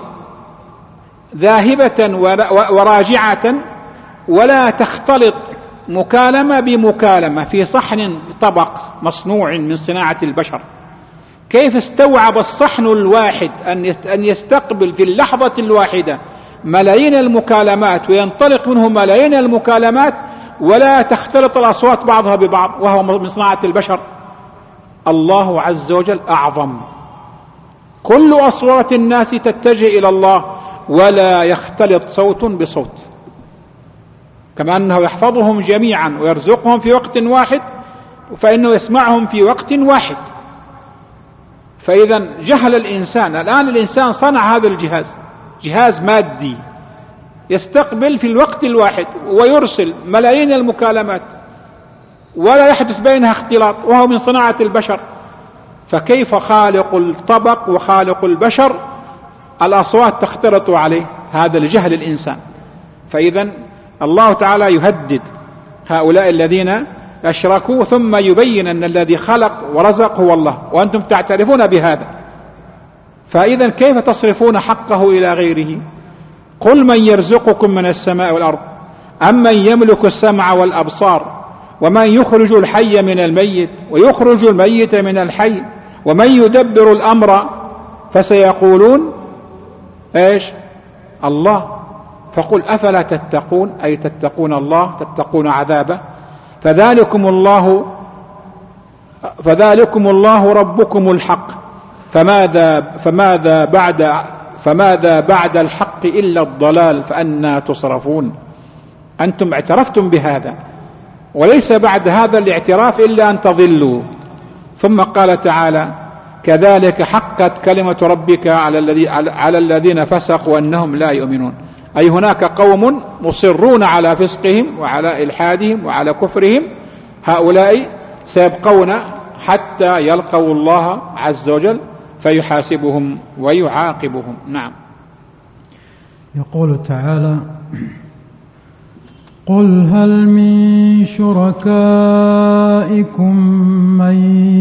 ذاهبة وراجعة، ولا تختلط مكالمة بمكالمة في صحن طبق مصنوع من صناعة البشر. كيف استوعب الصحن الواحد أن يستقبل في اللحظة الواحدة ملايين المكالمات وينطلق منه ملايين المكالمات ولا تختلط الأصوات بعضها ببعض، وهو من صناعة البشر؟ الله عز وجل أعظم، كل أصوات الناس تتجه إلى الله ولا يختلط صوت بصوت، كما أنه يحفظهم جميعا ويرزقهم في وقت واحد، فإنه يسمعهم في وقت واحد. فإذا جهل الإنسان. الآن الإنسان صنع هذا الجهاز، جهاز مادي يستقبل في الوقت الواحد ويرسل ملايين المكالمات ولا يحدث بينها اختلاط، وهو من صناعة البشر. فكيف خالق الطبق وخالق البشر الأصوات تختلط عليه؟ هذا الجهل الإنسان. فإذا الله تعالى يهدد هؤلاء الذين أشركوا ثم يبين أن الذي خلق ورزق هو الله، وأنتم تعترفون بهذا. فإذا كيف تصرفون حقه إلى غيره؟ قل من يرزقكم من السماء والأرض أمن يملك السمع والأبصار ومن يخرج الحي من الميت ويخرج الميت من الحي ومن يدبر الأمر فسيقولون إيش؟ الله. فقل أفلا تتقون، أي تتقون الله، تتقون عذابه. فذلكم الله ربكم الحق فماذا بعد الحق إلا الضلال فأنى تصرفون. أنتم اعترفتم بهذا، وليس بعد هذا الاعتراف إلا أن تضلوا. ثم قال تعالى: كذلك حقت كلمة ربك على الذين فسقوا أنهم لا يؤمنون. أي هناك قوم مصرون على فسقهم وعلى إلحادهم وعلى كفرهم، هؤلاء سيبقون حتى يلقوا الله عز وجل فيحاسبهم ويعاقبهم. نعم. يقول تعالى: قل هل من شركائكم من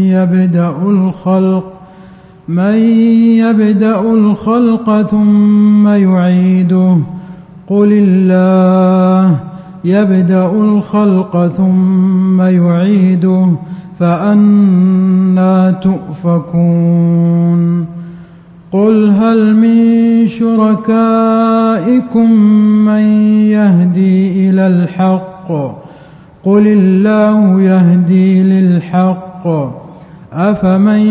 يبدأ الخلق ثم يعيده قل الله يبدأ الخلق ثم يعيده فأنى تؤفكون. قل هل من شركائكم من يهدي إلى الحق قل الله يهدي للحق أفمن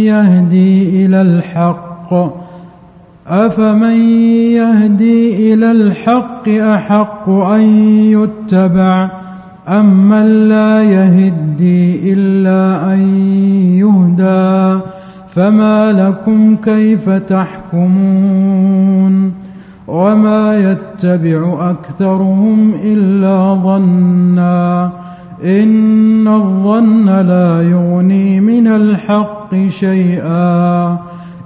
يهدي إلى الحق أحق أن يتبع أم من لا يهدي إلا أن يهدى فما لكم كيف تحكمون. وما يتبع أكثرهم إلا ظنا إن الظن لا يغني من الحق شيئا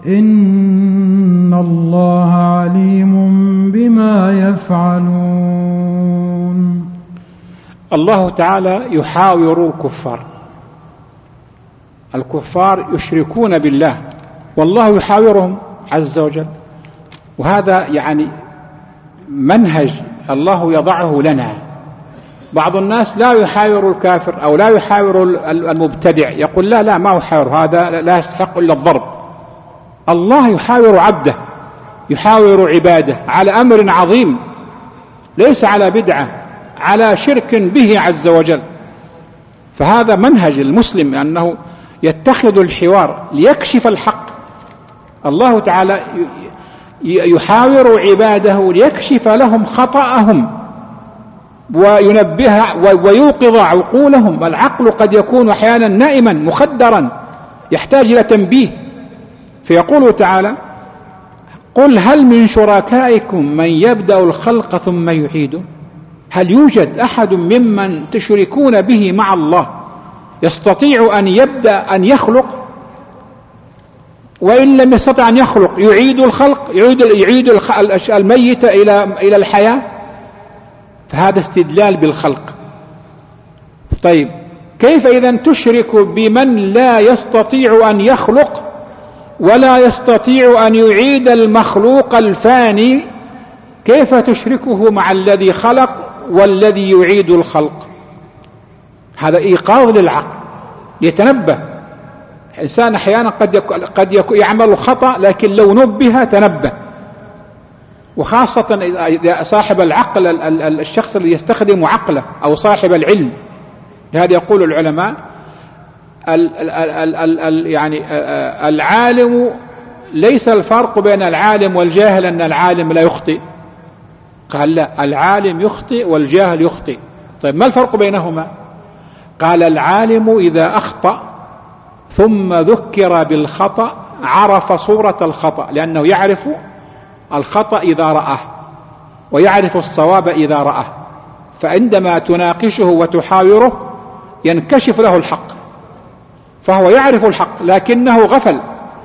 إن الله عليم بما يفعلون. الله تعالى يحاور الكفار يشركون بالله والله يحاورهم عز وجل، وهذا يعني منهج الله يضعه لنا. بعض الناس لا يحاور الكافر أو لا يحاور المبتدع، يقول لا ما يحاور، هذا لا يستحق إلا الضرب. الله يحاور عبده، يحاور عباده على أمر عظيم، ليس على بدعة، على شرك به عز وجل. فهذا منهج المسلم أنه يتخذ الحوار ليكشف الحق. الله تعالى يحاور عباده ليكشف لهم خطأهم وينبه ويوقظ عقولهم. العقل قد يكون أحيانا نائما مخدرا يحتاج إلى تنبيه. فيقول تعالى: قل هل من شركائكم من يبدأ الخلق ثم يعيده. هل يوجد أحد ممن تشركون به مع الله يستطيع أن يبدأ أن يخلق، وإن لم يستطع أن يخلق يعيد الخلق، يعيد الميت إلى الحياة؟ فهذا استدلال بالخلق. طيب كيف إذن تشرك بمن لا يستطيع أن يخلق ولا يستطيع أن يعيد المخلوق الفاني؟ كيف تشركه مع الذي خلق والذي يعيد الخلق؟ هذا إيقاظ للعقل يتنبه. الإنسان أحيانا قد يعمل خطأ، لكن لو نبه تنبه. وخاصة إذا صاحب العقل الشخص اللي يستخدم عقله أو صاحب العلم. لهذا يقول العلماء يعني العالم ليس الفرق بين العالم والجاهل أن العالم لا يخطئ. قال لا، العالم يخطئ والجاهل يخطئ. طيب ما الفرق بينهما؟ قال العالم إذا أخطأ ثم ذكر بالخطأ عرف صورة الخطأ، لأنه يعرف الخطأ إذا رآه ويعرف الصواب إذا رآه، فعندما تناقشه وتحاوره ينكشف له الحق، فهو يعرف الحق لكنه غفل.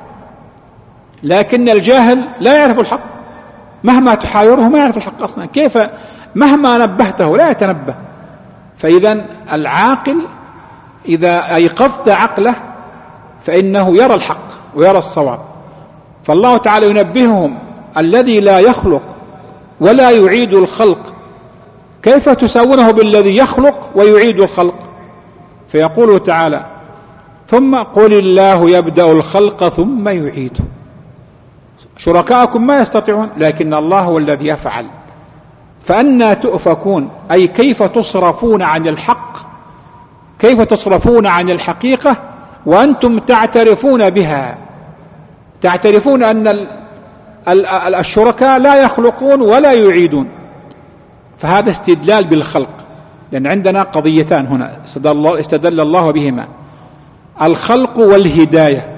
لكن الجاهل لا يعرف الحق، مهما تحاوره ما يعرف الحق أصلا، كيف مهما نبهته لا يتنبه. فإذا العاقل إذا أيقظت عقله فإنه يرى الحق ويرى الصواب. فالله تعالى ينبههم: الذي لا يخلق ولا يعيد الخلق كيف تساونه بالذي يخلق ويعيد الخلق؟ فيقول تعالى: ثم قل الله يبدأ الخلق ثم يعيده. شركاءكم ما يستطيعون، لكن الله هو الذي يفعل. فأنى تؤفكون، أي كيف تصرفون عن الحق كيف تصرفون عن الحقيقة وأنتم تعترفون بها، تعترفون أن الشركاء لا يخلقون ولا يعيدون. فهذا استدلال بالخلق، لأن عندنا قضيتان هنا استدل الله بهما: الخلق والهداية.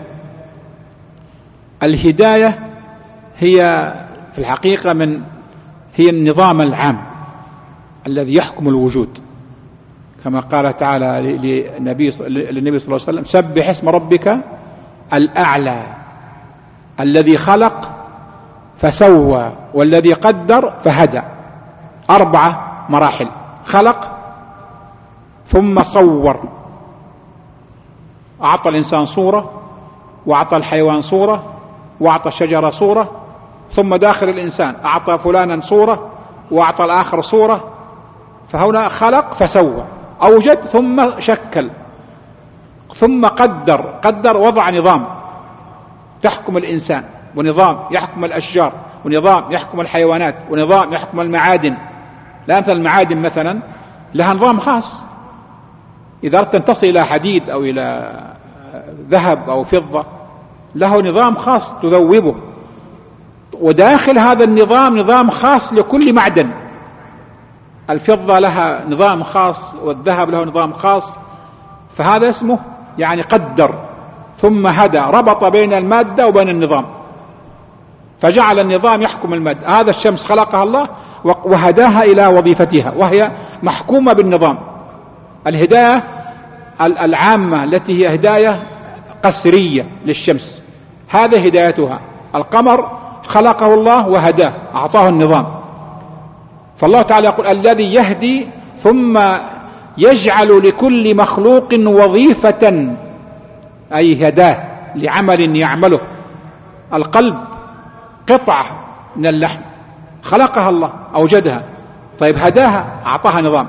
الهداية هي في الحقيقة هي النظام العام الذي يحكم الوجود، كما قال تعالى للنبي صلى الله عليه وسلم: سبح اسم ربك الأعلى الذي خلق فسوى والذي قدر فهدى. 4 مراحل: خلق ثم صور، أعطى الإنسان صورة، وأعطى الحيوان صورة، وأعطى الشجرة صورة، ثم داخل الإنسان أعطى فلانا صورة وأعطى الآخر صورة. فهنا خلق فسوى، أوجد ثم شكل، ثم قدر وضع نظام تحكم الإنسان، ونظام يحكم الأشجار، ونظام يحكم الحيوانات، ونظام يحكم المعادن. لا مثل المعادن مثلا لها نظام خاص، إذا أردت أن تصل إلى حديد أو إلى ذهب أو فضة له نظام خاص تذوبه، وداخل هذا النظام نظام خاص لكل معدن. الفضة لها نظام خاص والذهب له نظام خاص. فهذا اسمه يعني قدر ثم هدى، ربط بين المادة وبين النظام، فجعل النظام يحكم المادة. هذا الشمس خلقها الله وهداها إلى وظيفتها وهي محكومة بالنظام. الهداية العامة التي هي هداية قسرية للشمس، هذا هدايتها. القمر خلقه الله وهداه، أعطاه النظام. فالله تعالى يقول: الذي يهدي ثم يجعل لكل مخلوق وظيفة، أي هداه لعمل يعمله. القلب قطعة من اللحم خلقها الله، أوجدها، طيب هداها، أعطاها نظام،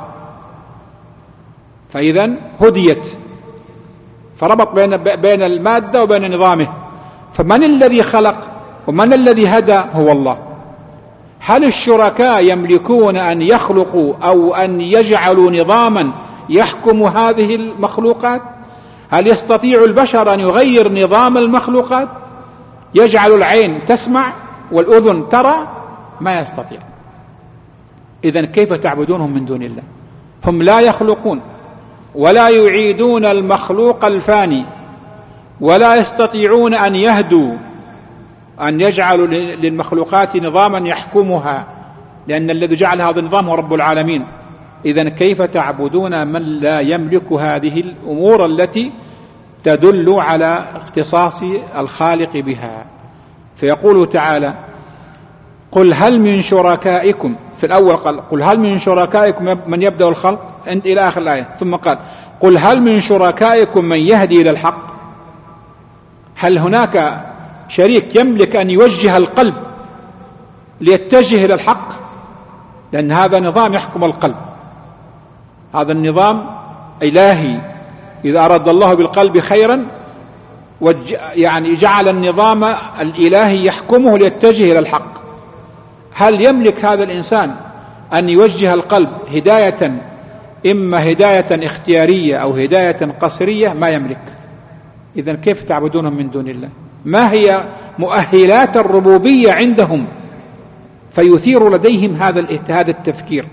فإذا هديت، فربط بين المادة وبين نظامه. فمن الذي خلق ومن الذي هدى؟ هو الله. هل الشركاء يملكون أن يخلقوا أو أن يجعلوا نظاما يحكم هذه المخلوقات؟ هل يستطيع البشر أن يغير نظام المخلوقات؟ يجعل العين تسمع والأذن ترى؟ ما يستطيع. إذن كيف تعبدونهم من دون الله؟ هم لا يخلقون ولا يعيدون المخلوق الفاني، ولا يستطيعون أن يهدوا، أن يجعلوا للمخلوقات نظاما يحكمها، لأن الذي جعل هذا النظام هو رب العالمين. إذن كيف تعبدون من لا يملك هذه الأمور التي تدل على اختصاص الخالق بها؟ فيقول تعالى: قل هل من شركائكم. في الأول قل هل من شركائكم من يبدأ الخلق إلى آخر الآية، ثم قال: قل هل من شركائكم من يهدي إلى الحق. هل هناك شريك يملك أن يوجه القلب ليتجه إلى الحق؟ لأن هذا نظام يحكم القلب، هذا النظام إلهي. إذا أراد الله بالقلب خيرا يعني جعل النظام الإلهي يحكمه ليتجه إلى الحق. هل يملك هذا الإنسان أن يوجه القلب هداية، إما هداية اختيارية أو هداية قسرية؟ ما يملك. إذن كيف تعبدونهم من دون الله؟ ما هي مؤهلات الربوبية عندهم فيثير لديهم هذا التفكير؟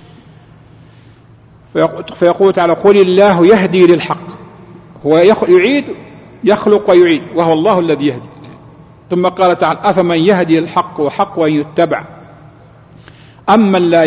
فيقول تعالى: قل الله يهدي للحق. هو يعيد، يخلق ويعيد، وهو الله الذي يهدي. ثم قال تعالى: أفمن يهدي الحق وحق أن يتبع أمن لا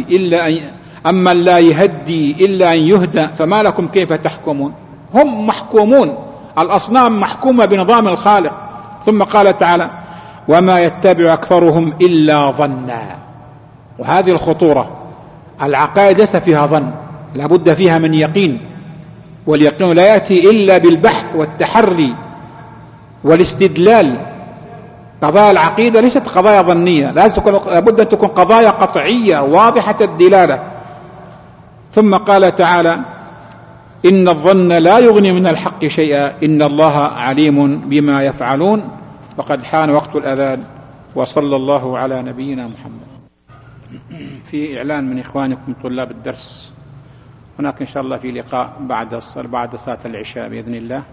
يهدي إلا أن يهدى فما لكم كيف تحكمون. هم محكومون، الأصنام محكومة بنظام الخالق. ثم قال تعالى: وما يتبع أكثرهم إلا ظنا. وهذه الخطورة، العقائد ليس فيها ظن، لابد فيها من يقين، واليقين لا يأتي إلا بالبحث والتحري والاستدلال. قضايا العقيدة ليست قضايا ظنية، لابد أن تكون قضايا قطعية واضحة الدلالة. ثم قال تعالى: إن الظن لا يغني من الحق شيئا إن الله عليم بما يفعلون. وقد حان وقت الأذان، وصلى الله على نبينا محمد. في إعلان من إخوانكم طلاب الدرس: هناك إن شاء الله في لقاء بعد صلاة العشاء بإذن الله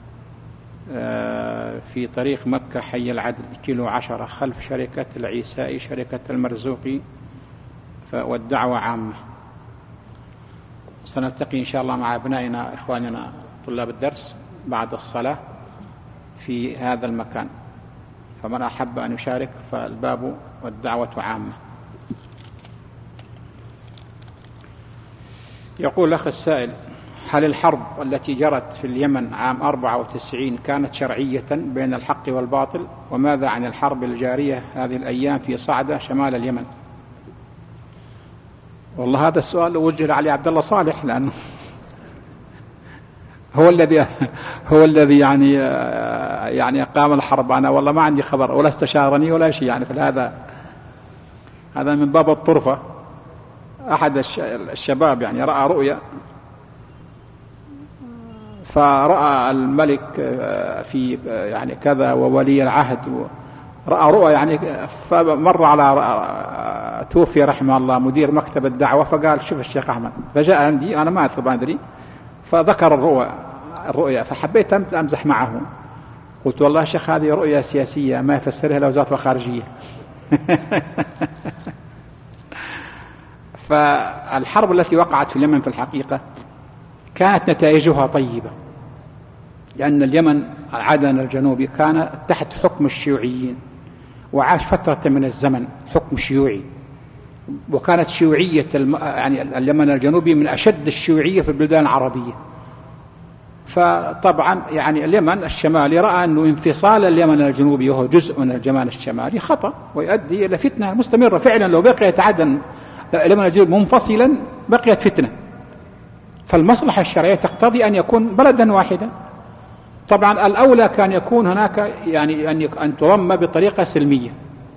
في طريق مكة حي العدل كيلو 10 خلف شركة العيسائي شركة المرزوقي والدعوة عامة. سنلتقي إن شاء الله مع أبنائنا إخواننا طلاب الدرس بعد الصلاة في هذا المكان، فمن أحب أن يشارك فالباب والدعوة عامة. يقول الأخ السائل: هل الحرب التي جرت في اليمن عام 94 كانت شرعية بين الحق والباطل؟ وماذا عن الحرب الجارية هذه الأيام في صعدة شمال اليمن؟ والله هذا السؤال وجه علي عبد الله صالح، لأنه هو الذي يعني قام الحرب. أنا والله ما عندي خبر ولا استشارني ولا شيء يعني، فهذا من باب الطرفة. أحد الشباب يعني رأى رؤيا، فرأى الملك في يعني كذا وولي العهد، رأى رؤيا يعني، فمر على توفي رحمه الله مدير مكتب الدعوة، فقال: شوف الشيخ أحمد. فجاء عندي، أنا ما أدري، فذكر الرؤيا، فحبيت أمزح معه. قلت: والله يا شيخ هذه رؤيا سياسية ما يفسرها إلا وزارة الخارجية. فالحرب التي وقعت في اليمن في الحقيقة كانت نتائجها طيبة، لأن اليمن عدن الجنوبي كان تحت حكم الشيوعيين، وعاش فترة من الزمن حكم شيوعي، وكانت شيوعية يعني اليمن الجنوبي من أشد الشيوعية في البلدان العربية. فطبعا يعني اليمن الشمالي رأى أنه انفصال اليمن الجنوبي وهو جزء من اليمن الشمالي خطأ ويؤدي إلى فتنة مستمرة. فعلا لو بقيت عدن اليمن الجنوبي منفصلا بقيت فتنة، فالمصلحة الشرعية تقتضي أن يكون بلدا واحدا. طبعا الأولى كان يكون هناك يعني أن ترمى بطريقة سلمية،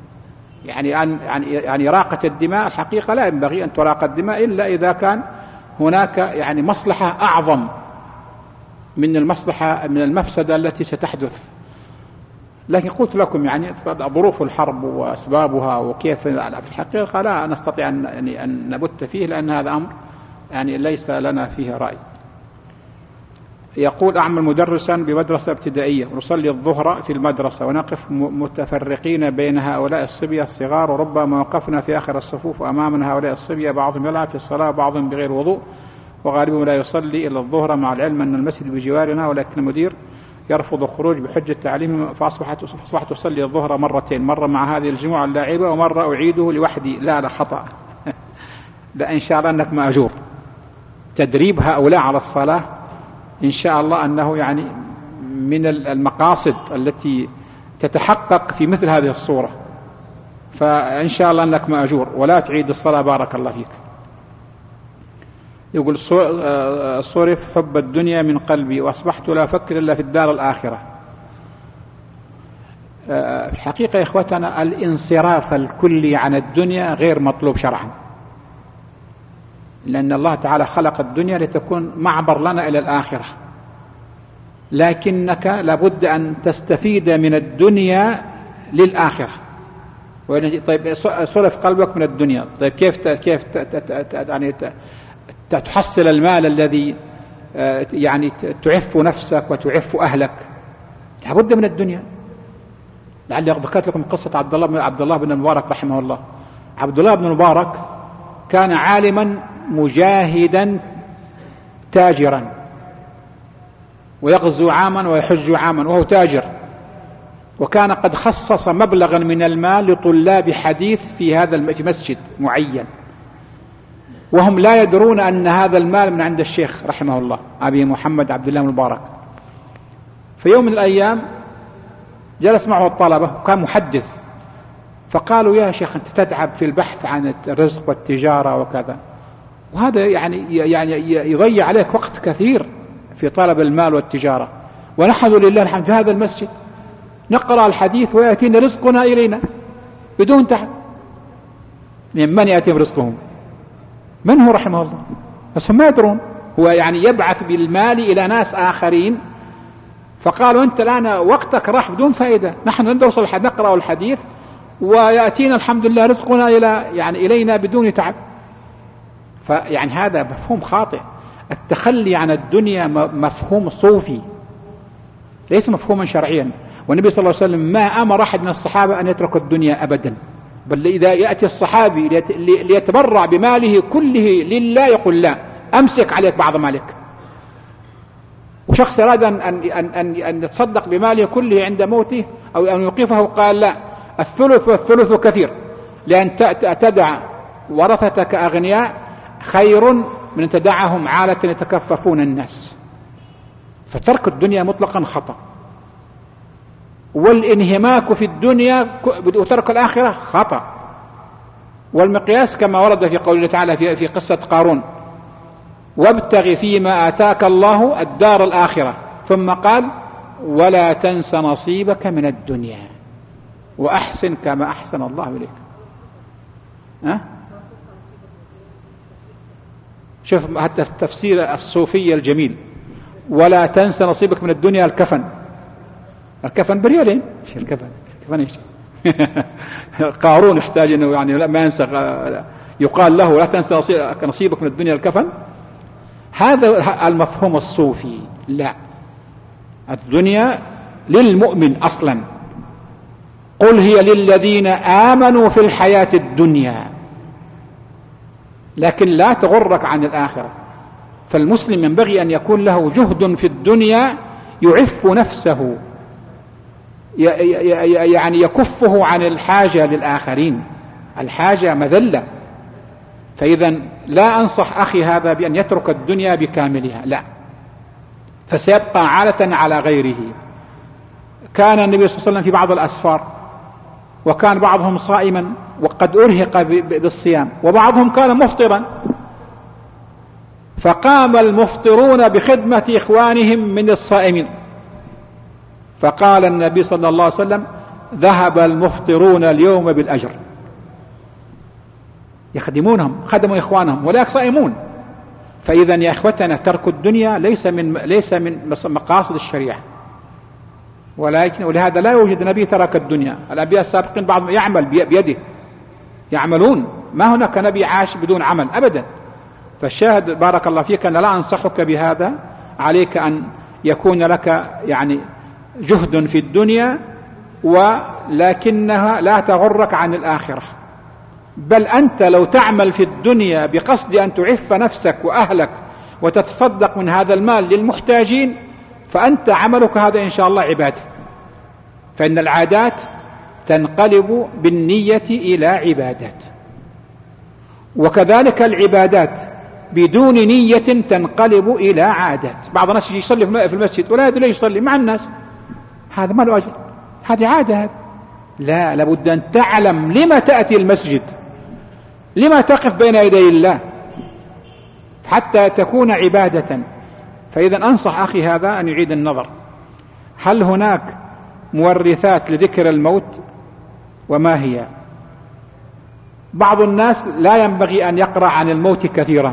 يعني إراقة الدماء الحقيقة لا ينبغي أن تراق الدماء إلا إذا كان هناك يعني مصلحة أعظم من المفسدة التي ستحدث. لكن قلت لكم يعني ظروف الحرب وأسبابها وكيف في الحقيقة لا نستطيع أن نبت فيه، لأن هذا أمر يعني ليس لنا فيه رأي. يقول: أعمل مدرسا بمدرسة ابتدائية، ونصلي الظهر في المدرسة، ونقف متفرقين بين هؤلاء الصبية الصغار، وربما وقفنا في آخر الصفوف أمامنا هؤلاء الصبية، بعضهم يلعب في الصلاة بعضهم بغير وضوء، وغالبهم لا يصلي إلا الظهر، مع العلم أن المسجد بجوارنا، ولكن المدير يرفض الخروج بحجة تعليمهم، فأصبحت أصلي الظهر مرتين، مرة مع هذه الجموعة اللاعبة ومرة أعيده لوحدي. لا خطأ. لا إن شاء الله أنك مأجور. تدريب هؤلاء على الصلاة إن شاء الله أنه يعني من المقاصد التي تتحقق في مثل هذه الصورة، فإن شاء الله أنك مأجور ولا تعيد الصلاة بارك الله فيك. يقول: صرف حب الدنيا من قلبي، وأصبحت لا أفكر إلا في الدار الآخرة. الحقيقة يا إخوتنا الانصراف الكلي عن الدنيا غير مطلوب شرعا، لأن الله تعالى خلق الدنيا لتكون معبر لنا إلى الآخرة، لكنك لابد أن تستفيد من الدنيا للآخرة. طيب صرف قلبك من الدنيا، طيب كيف يعني تحصل المال الذي يعني تعف نفسك وتعف أهلك؟ لابد من الدنيا. لعلي ذكرت لكم قصة عبد الله بن المبارك رحمه الله. عبد الله بن المبارك كان عالما مجاهدا تاجرا، ويغزو عاما ويحج عاما وهو تاجر، وكان قد خصص مبلغا من المال لطلاب حديث في مسجد معين، وهم لا يدرون أن هذا المال من عند الشيخ رحمه الله أبي محمد عبد الله المبارك. في يوم من الأيام جلس معه الطلبة وكان محدث، فقالوا: يا شيخ أنت تتعب في البحث عن الرزق والتجارة وكذا، وهذا يعني يضيع عليك وقت كثير في طلب المال والتجارة، ونحن لله الحمد في هذا المسجد نقرأ الحديث ويأتينا رزقنا إلينا بدون تعب. من يأتيهم رزقهم؟ من هو رحمه الله؟ بس هم ما يدرون، هو يعني يبعث بالمال إلى ناس آخرين، فقالوا: أنت الآن وقتك راح بدون فائدة، نحن ندرس الحديث نقرأ الحديث ويأتينا الحمد لله رزقنا إلينا بدون تعب. فيعني هذا مفهوم خاطئ. التخلي عن الدنيا مفهوم صوفي ليس مفهوما شرعيا. والنبي صلى الله عليه وسلم ما أمر أحد من الصحابة أن يترك الدنيا أبدا، بل إذا يأتي الصحابي ليتبرع بماله كله لله يقول لا، أمسك عليك بعض مالك. وشخص أراد أن يتصدق بماله كله عند موته أو أن يوقفه قال لا، الثلث والثلث كثير، لأن تدع ورثتك أغنياء خير من أن تدعهم عالة يتكففون الناس. فترك الدنيا مطلقا خطأ، والانهماك في الدنيا وترك الآخرة خطأ. والمقياس كما ورد في قوله تعالى في قصة قارون: وابتغ فيما آتاك الله الدار الآخرة، ثم قال: ولا تنس نصيبك من الدنيا وأحسن كما أحسن الله إليك. شوف حتى التفسير الصوفي الجميل: ولا تنس نصيبك من الدنيا. الكفن بريالين. ايش الكفن ايش؟ قارون يحتاج انه يعني ما ينسى، يقال له لا تنسى نصيبك من الدنيا الكفن. هذا المفهوم الصوفي. لا، الدنيا للمؤمن اصلا. قل هي للذين آمنوا في الحياة الدنيا، لكن لا تغرك عن الآخرة. فالمسلم ينبغي أن يكون له جهد في الدنيا يعف نفسه، يعني يكفه عن الحاجة للآخرين. الحاجة مذلة. فإذا لا أنصح أخي هذا بأن يترك الدنيا بكاملها، لا، فسيبقى عالة على غيره. كان النبي صلى الله عليه وسلم في بعض الأسفار، وكان بعضهم صائما وقد أرهق بالصيام، وبعضهم كان مفطرا، فقام المفطرون بخدمة إخوانهم من الصائمين، فقال النبي صلى الله عليه وسلم: ذهب المفطرون اليوم بالأجر. يخدمونهم، خدموا إخوانهم ولا صائمون. فإذا يا إخوتنا ترك الدنيا ليس من مقاصد الشريعة، ولهذا لا يوجد نبي ترك الدنيا. الأنبياء السابقين بعضهم يعمل بيده، يعملون، ما هناك نبي عاش بدون عمل أبدا. فالشاهد بارك الله فيك أن لا أنصحك بهذا، عليك أن يكون لك يعني جهد في الدنيا، ولكنها لا تغرك عن الآخرة. بل أنت لو تعمل في الدنيا بقصد أن تعف نفسك وأهلك وتتصدق من هذا المال للمحتاجين، فأنت عملك هذا إن شاء الله عبادة. فإن العادات تنقلب بالنية إلى عبادات، وكذلك العبادات بدون نية تنقلب إلى عادات. بعض الناس يصلي في المسجد ولا يدري يصلي مع الناس، هذا ما له أجر، هذه عادة. لا، لابد أن تعلم لما تأتي المسجد، لما تقف بين يدي الله حتى تكون عبادة. فإذا أنصح أخي هذا أن يعيد النظر. هل هناك مورثات لذكر الموت؟ وما هي؟ بعض الناس لا ينبغي أن يقرأ عن الموت كثيرا،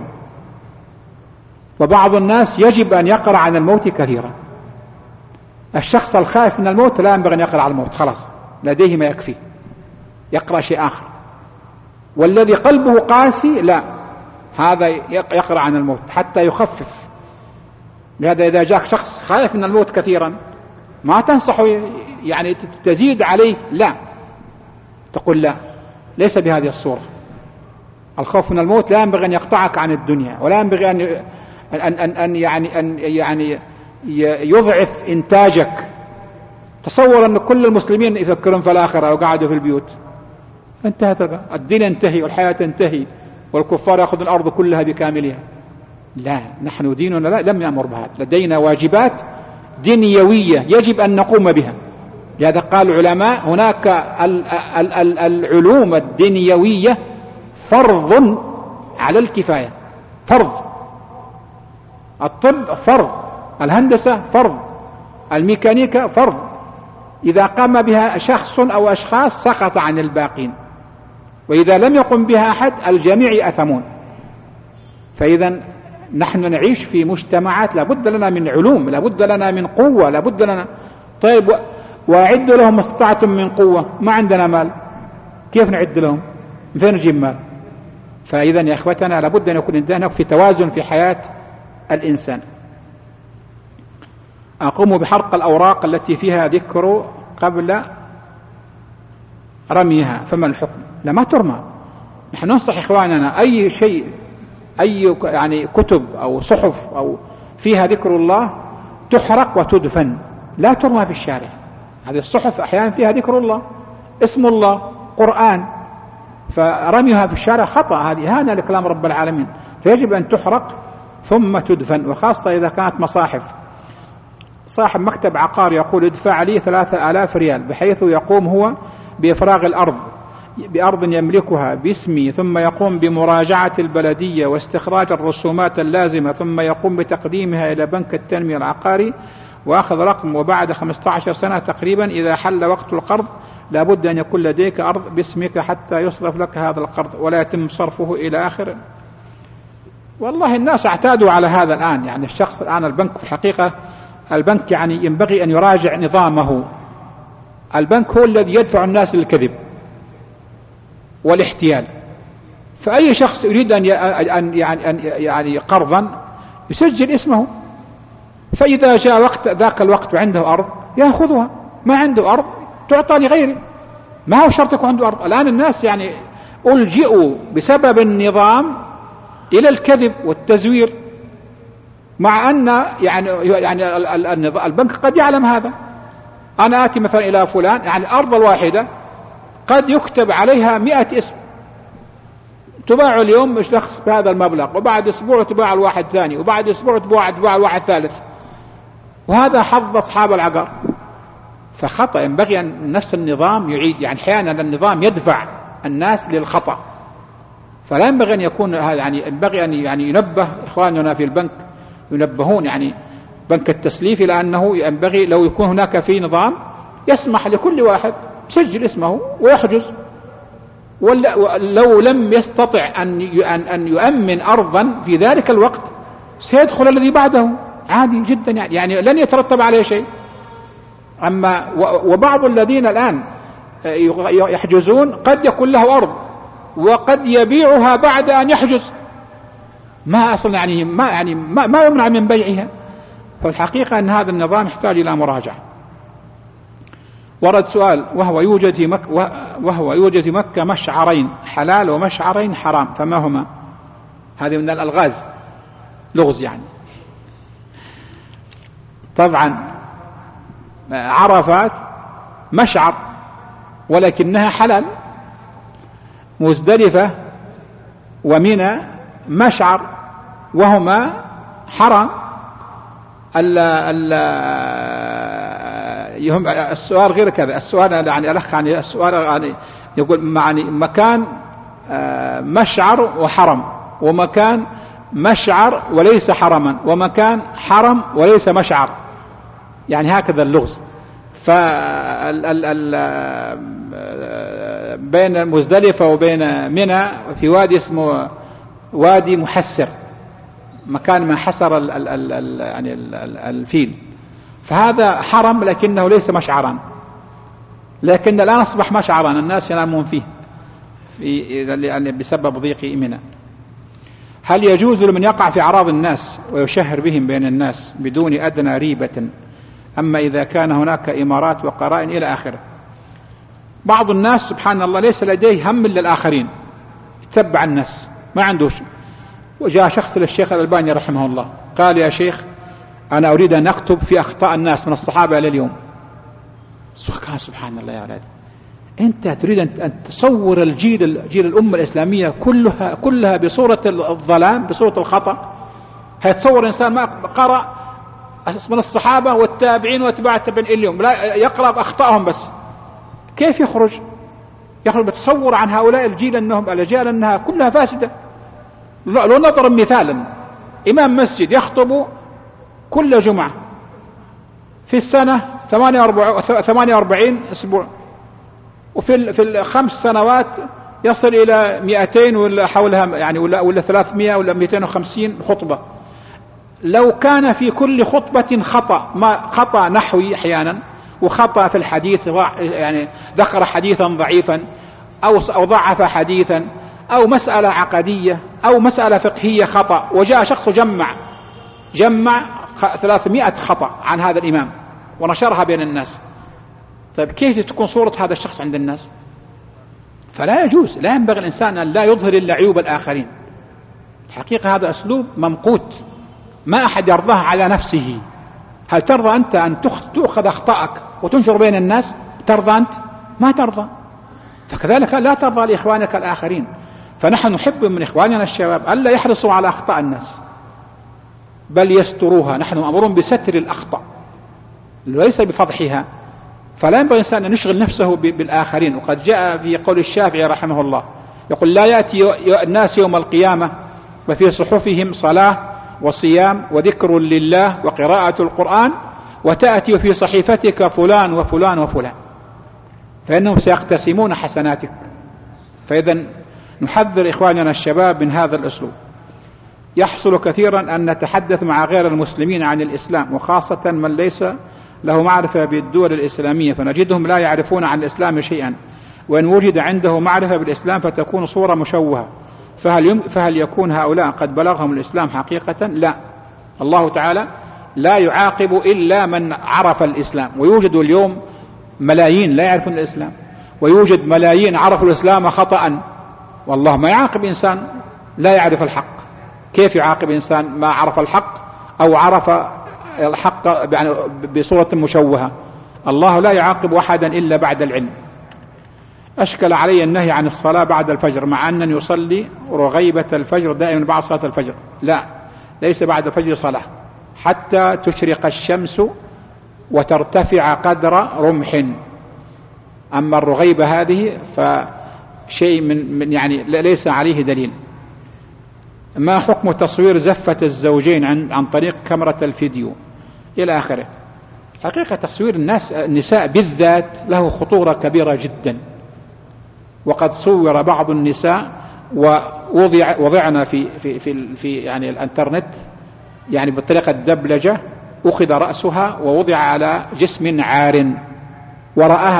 وبعض الناس يجب أن يقرأ عن الموت كثيرا. الشخص الخائف من الموت لا ينبغي أن يقرأ عن الموت، خلاص لديه ما يكفي، يقرأ شيء آخر. والذي قلبه قاسي لا، هذا يقرأ عن الموت حتى يخفف. لهذا إذا جاءك شخص خائف من الموت كثيرا ما تنصحه يعني تزيد عليه، لا، تقول لا، ليس بهذه الصورة. الخوف من الموت لا ينبغي أن يقطعك عن الدنيا، ولا ينبغي أن يضعف إنتاجك. تصور أن كل المسلمين يفكرون في الآخرة وقعدوا في البيوت، انتهت الدين، ينتهي والحياة تنتهي والكفار يأخذ الأرض كلها بكاملها. لا، نحن ديننا لم يأمر بهذا. لدينا واجبات دنيوية يجب أن نقوم بها. لهذا قال العلماء هناك العلوم الدنيوية فرض على الكفاية، فرض. الطب فرض، الهندسة فرض، الميكانيكا فرض. إذا قام بها شخص أو أشخاص سقط عن الباقين، وإذا لم يقم بها أحد الجميع أثمون. فإذا نحن نعيش في مجتمعات لابد لنا من علوم، لابد لنا من قوة، لابد لنا. طيب، وأعد لهم ما استطعتم من قوة. ما عندنا مال، كيف نعد لهم؟ من فين نجيب مال؟ فإذا يا إخوتنا لابد أن يكون عندنا في توازن في حياة الإنسان. أقوم بحرق الأوراق التي فيها ذكر قبل رميها، فما الحكم؟ لا، ما ترمى. نحن ننصح إخواننا أي شيء، أي يعني كتب أو صحف أو فيها ذكر الله تحرق وتدفن، لا ترمى في الشارع. هذه الصحف أحيانا فيها ذكر الله، اسم الله، قرآن، فرميها في الشارع خطأ، هذه إهانة لكلام رب العالمين، فيجب أن تحرق ثم تدفن. وخاصة إذا كانت مصاحف. صاحب مكتب عقار يقول ادفع لي 3000 ريال، بحيث يقوم هو بإفراغ الأرض بأرض يملكها باسمي، ثم يقوم بمراجعة البلدية واستخراج الرسومات اللازمة، ثم يقوم بتقديمها إلى بنك التنمية العقاري وأخذ رقم، وبعد 15 سنة تقريبا إذا حل وقت القرض لابد أن يكون لديك أرض باسمك حتى يصرف لك هذا القرض ولا يتم صرفه إلى آخره. والله الناس اعتادوا على هذا الآن. يعني الشخص الآن البنك في الحقيقة، البنك يعني ينبغي أن يراجع نظامه. البنك هو الذي يدفع الناس للكذب والاحتيال. فأي شخص يريد أن يعني قرضا يسجل اسمه، فإذا جاء وقت ذاك الوقت وعنده أرض يأخذها، ما عنده أرض تعطى لغيره، ما هو شرط يكون عنده أرض. الآن الناس يعني ألجئوا بسبب النظام إلى الكذب والتزوير، مع أن يعني البنك قد يعلم هذا. أنا آتي مثلا إلى فلان، يعني الأرض الواحدة قد يكتب عليها 100 اسم، تباع اليوم شخص بهذا المبلغ، وبعد أسبوع تباع الواحد ثاني، وبعد أسبوع تباع الواحد ثالث، وهذا حظ أصحاب العقار. فخطأ. ينبغي أن نفس النظام يعيد. يعني أحيانا النظام يدفع الناس للخطأ، فلا ينبغي أن يكون هذا. يعني ينبغي أن ينبه إخواننا في البنك، ينبهون يعني بنك التسليف، لأنه ينبغي لو يكون هناك في نظام يسمح لكل واحد يسجل اسمه ويحجز. ولو لم يستطع أن يؤمن أرضا في ذلك الوقت سيدخل الذي بعده عادي جدا، يعني لن يترتب عليه شيء. أما وبعض الذين الآن يحجزون قد يكون له أرض وقد يبيعها بعد أن يحجز، ما أصلا يعني ما يمنع من بيعها. فالحقيقة أن هذا النظام يحتاج إلى مراجعة. ورد سؤال: وهو يوجد في مكة مشعرين حلال ومشعرين حرام، فما هما؟ هذه من الألغاز، لغز يعني. طبعا عرفات مشعر ولكنها حلال، مزدلفة ومنى مشعر وهما حرام. السؤال غير كذا. السؤال يعني الأخ يعني السؤال يعني يقول يعني مكان مشعر وحرم، ومكان مشعر وليس حرما، ومكان حرم وليس مشعر، يعني هكذا اللغز. بين مزدلفة وبين منى في وادي اسمه وادي محسر، مكان ما حسر يعني الفيل، فهذا حرم لكنه ليس مشعرا، لكن الآن أصبح مشعرا الناس ينامون فيه بسبب ضيق منى. هل يجوز لمن يقع في أعراض الناس ويشهر بهم بين الناس بدون أدنى ريبة؟ أما إذا كان هناك إمارات وقرائن إلى آخره. بعض الناس سبحان الله ليس لديه هم للآخرين، يتبع الناس ما عنده شيء. وجاء شخص للشيخ الألباني رحمه الله قال: يا شيخ أنا أريد أن أكتب في أخطاء الناس من الصحابة إلى اليوم. قال: سبحان الله يا ولد، أنت تريد أن تصور جيل الأمة الإسلامية كلها بصورة الظلام، بصورة الخطأ؟ هيتصور إنسان ما قرأ من الصحابة والتابعين واتباع التابعين اليوم لا يقرأ بأخطائهم بس، كيف يخرج بتصور عن هؤلاء الجيل الأجيال أنها كلها فاسدة؟ لو نضرب مثالا: إمام مسجد يخطب كل جمعة في السنة 48 أسبوع، وفي ال5 سنوات يصل إلى 200 ولا حولها يعني ولا 300 ولا 250 خطبة. لو كان في كل خطبة خطأ نحوي أحيانا، وخطأ في الحديث يعني ذكر حديثا ضعيفا أو ضعف حديثا، أو مسألة عقدية أو مسألة فقهية خطأ، وجاء شخص جمع جمع 300 خطأ عن هذا الإمام ونشرها بين الناس. طيب كيف تكون صورة هذا الشخص عند الناس؟ فلا يجوز، لا ينبغي الإنسان أن لا يظهر إلا عيوب الآخرين. الحقيقة هذا أسلوب ممقوت، ما أحد يرضاه على نفسه. هل ترضى أنت أن تأخذ أخطائك وتنشر بين الناس؟ ترضى أنت؟ ما ترضى. فكذلك لا ترضى لإخوانك الآخرين. فنحن نحب من إخواننا الشباب ألا يحرصوا على أخطاء الناس، بل يستروها. نحن مأمورون بستر الأخطاء وليس بفضحها. فلا ينبغي الإنسان أن يشغل نفسه بالآخرين. وقد جاء في قول الشافعي رحمه الله يقول: لا يأتي الناس يوم القيامة وفي صحفهم صلاة وصيام وذكر لله وقراءة القرآن، وتأتي في صحيفتك فلان وفلان وفلان، فإنهم سيقتسمون حسناتك. فإذا نحذر إخواننا الشباب من هذا الأسلوب. يحصل كثيرا أن نتحدث مع غير المسلمين عن الإسلام، وخاصة من ليس له معرفة بالدول الإسلامية، فنجدهم لا يعرفون عن الإسلام شيئا، وإن وجد عنده معرفة بالإسلام فتكون صورة مشوهة. فهل يكون هؤلاء قد بلغهم الإسلام حقيقة؟ لا. الله تعالى لا يعاقب إلا من عرف الإسلام، ويوجد اليوم ملايين لا يعرفون الإسلام، ويوجد ملايين عرفوا الإسلام خطأ، والله ما يعاقب إنسان لا يعرف الحق. كيف يعاقب إنسان ما عرف الحق أو عرف الحق يعني بصورة مشوهة؟ الله لا يعاقب أحدا إلا بعد العلم. أشكل علي النهي عن الصلاة بعد الفجر، مع أنني يصلي رغيبة الفجر دائما بعد صلاة الفجر. لا، ليس بعد الفجر صلاة حتى تشرق الشمس وترتفع قدر رمح. أما الرغيبة هذه فشيء من يعني ليس عليه دليل. ما حكم تصوير زفة الزوجين عن طريق كاميرا الفيديو إلى آخره؟ حقيقة تصوير النساء بالذات له خطورة كبيرة جدا، وقد صور بعض النساء ووضعنا في يعني الانترنت يعني بطريقة دبلجة، أخذ رأسها ووضع على جسم عار ورآها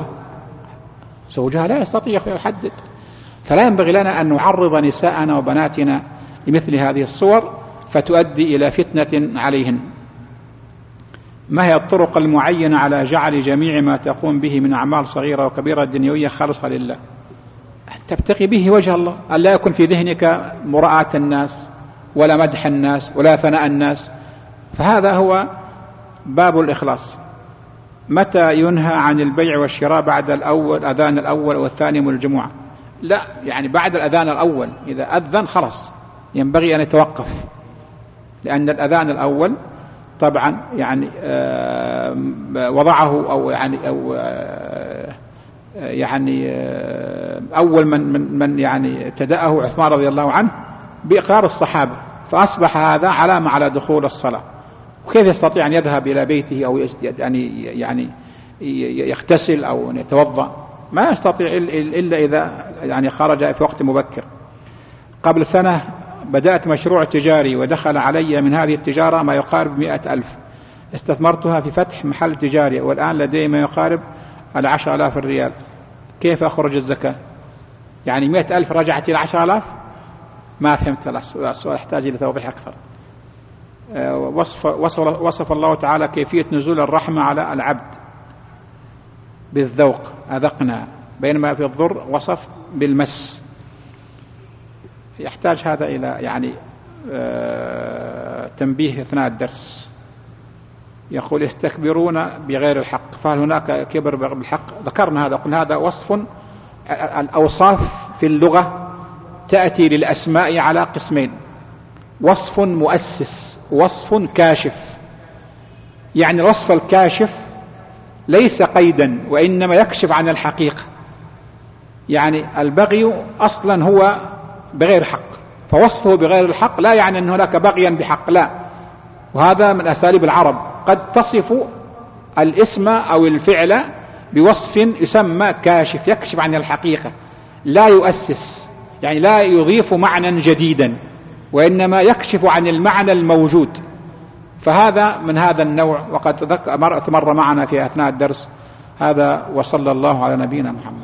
زوجها لا يستطيع يحدد. فلا ينبغي لنا أن نعرض نساءنا وبناتنا لمثل هذه الصور فتؤدي إلى فتنة عليهن. ما هي الطرق المعينة على جعل جميع ما تقوم به من أعمال صغيرة وكبيرة دنيوية خالصة لله؟ تبتغي به وجه الله، أن لا يكون في ذهنك مراءة الناس ولا مدح الناس ولا ثناء الناس. فهذا هو باب الإخلاص. متى ينهى عن البيع والشراء؟ بعد الأذان الأول والثاني من الجمعة. لا، يعني بعد الأذان الأول، إذا أذن خلاص ينبغي أن يتوقف، لأن الأذان الأول طبعا يعني وضعه أول من يعني ابتدأه عثمان رضي الله عنه بإقرار الصحابة، فأصبح هذا علامة على دخول الصلاة. وكيف يستطيع أن يذهب إلى بيته أو يعني يغتسل أو يتوضأ؟ ما يستطيع إلا إذا يعني خرج في وقت مبكر. قبل سنة بدأت مشروع تجاري، ودخل علي من هذه التجارة ما يقارب 100,000. استثمرتها في فتح محل تجاري، والآن لدي ما يقارب 10,000 ريال. كيف أخرج الزكاة؟ يعني 100,000 رجعت إلى 10,000؟ ما فهمت السؤال، يحتاج إلى توضيح أكثر. وصف الله تعالى كيفية نزول الرحمة على العبد بالذوق، أذقنا، بينما في الضر وصف بالمس. يحتاج هذا إلى يعني تنبيه أثناء الدرس. يقول: يستكبرون بغير الحق، فهل هناك كبر بالحق؟ ذكرنا هذا، قلنا هذا وصف. الأوصاف في اللغة تأتي للأسماء على قسمين: وصف مؤسس، وصف كاشف. يعني الوصف الكاشف ليس قيدا، وإنما يكشف عن الحقيقة. يعني البغي أصلا هو بغير حق، فوصفه بغير الحق لا يعني أن هناك بغيا بحق، لا. وهذا من أساليب العرب، قد تصف الاسم أو الفعل بوصف يسمى كاشف، يكشف عن الحقيقة، لا يؤسس، يعني لا يضيف معنى جديدا، وإنما يكشف عن المعنى الموجود. فهذا من هذا النوع، وقد مر معنا في أثناء الدرس هذا. وصلى الله على نبينا محمد.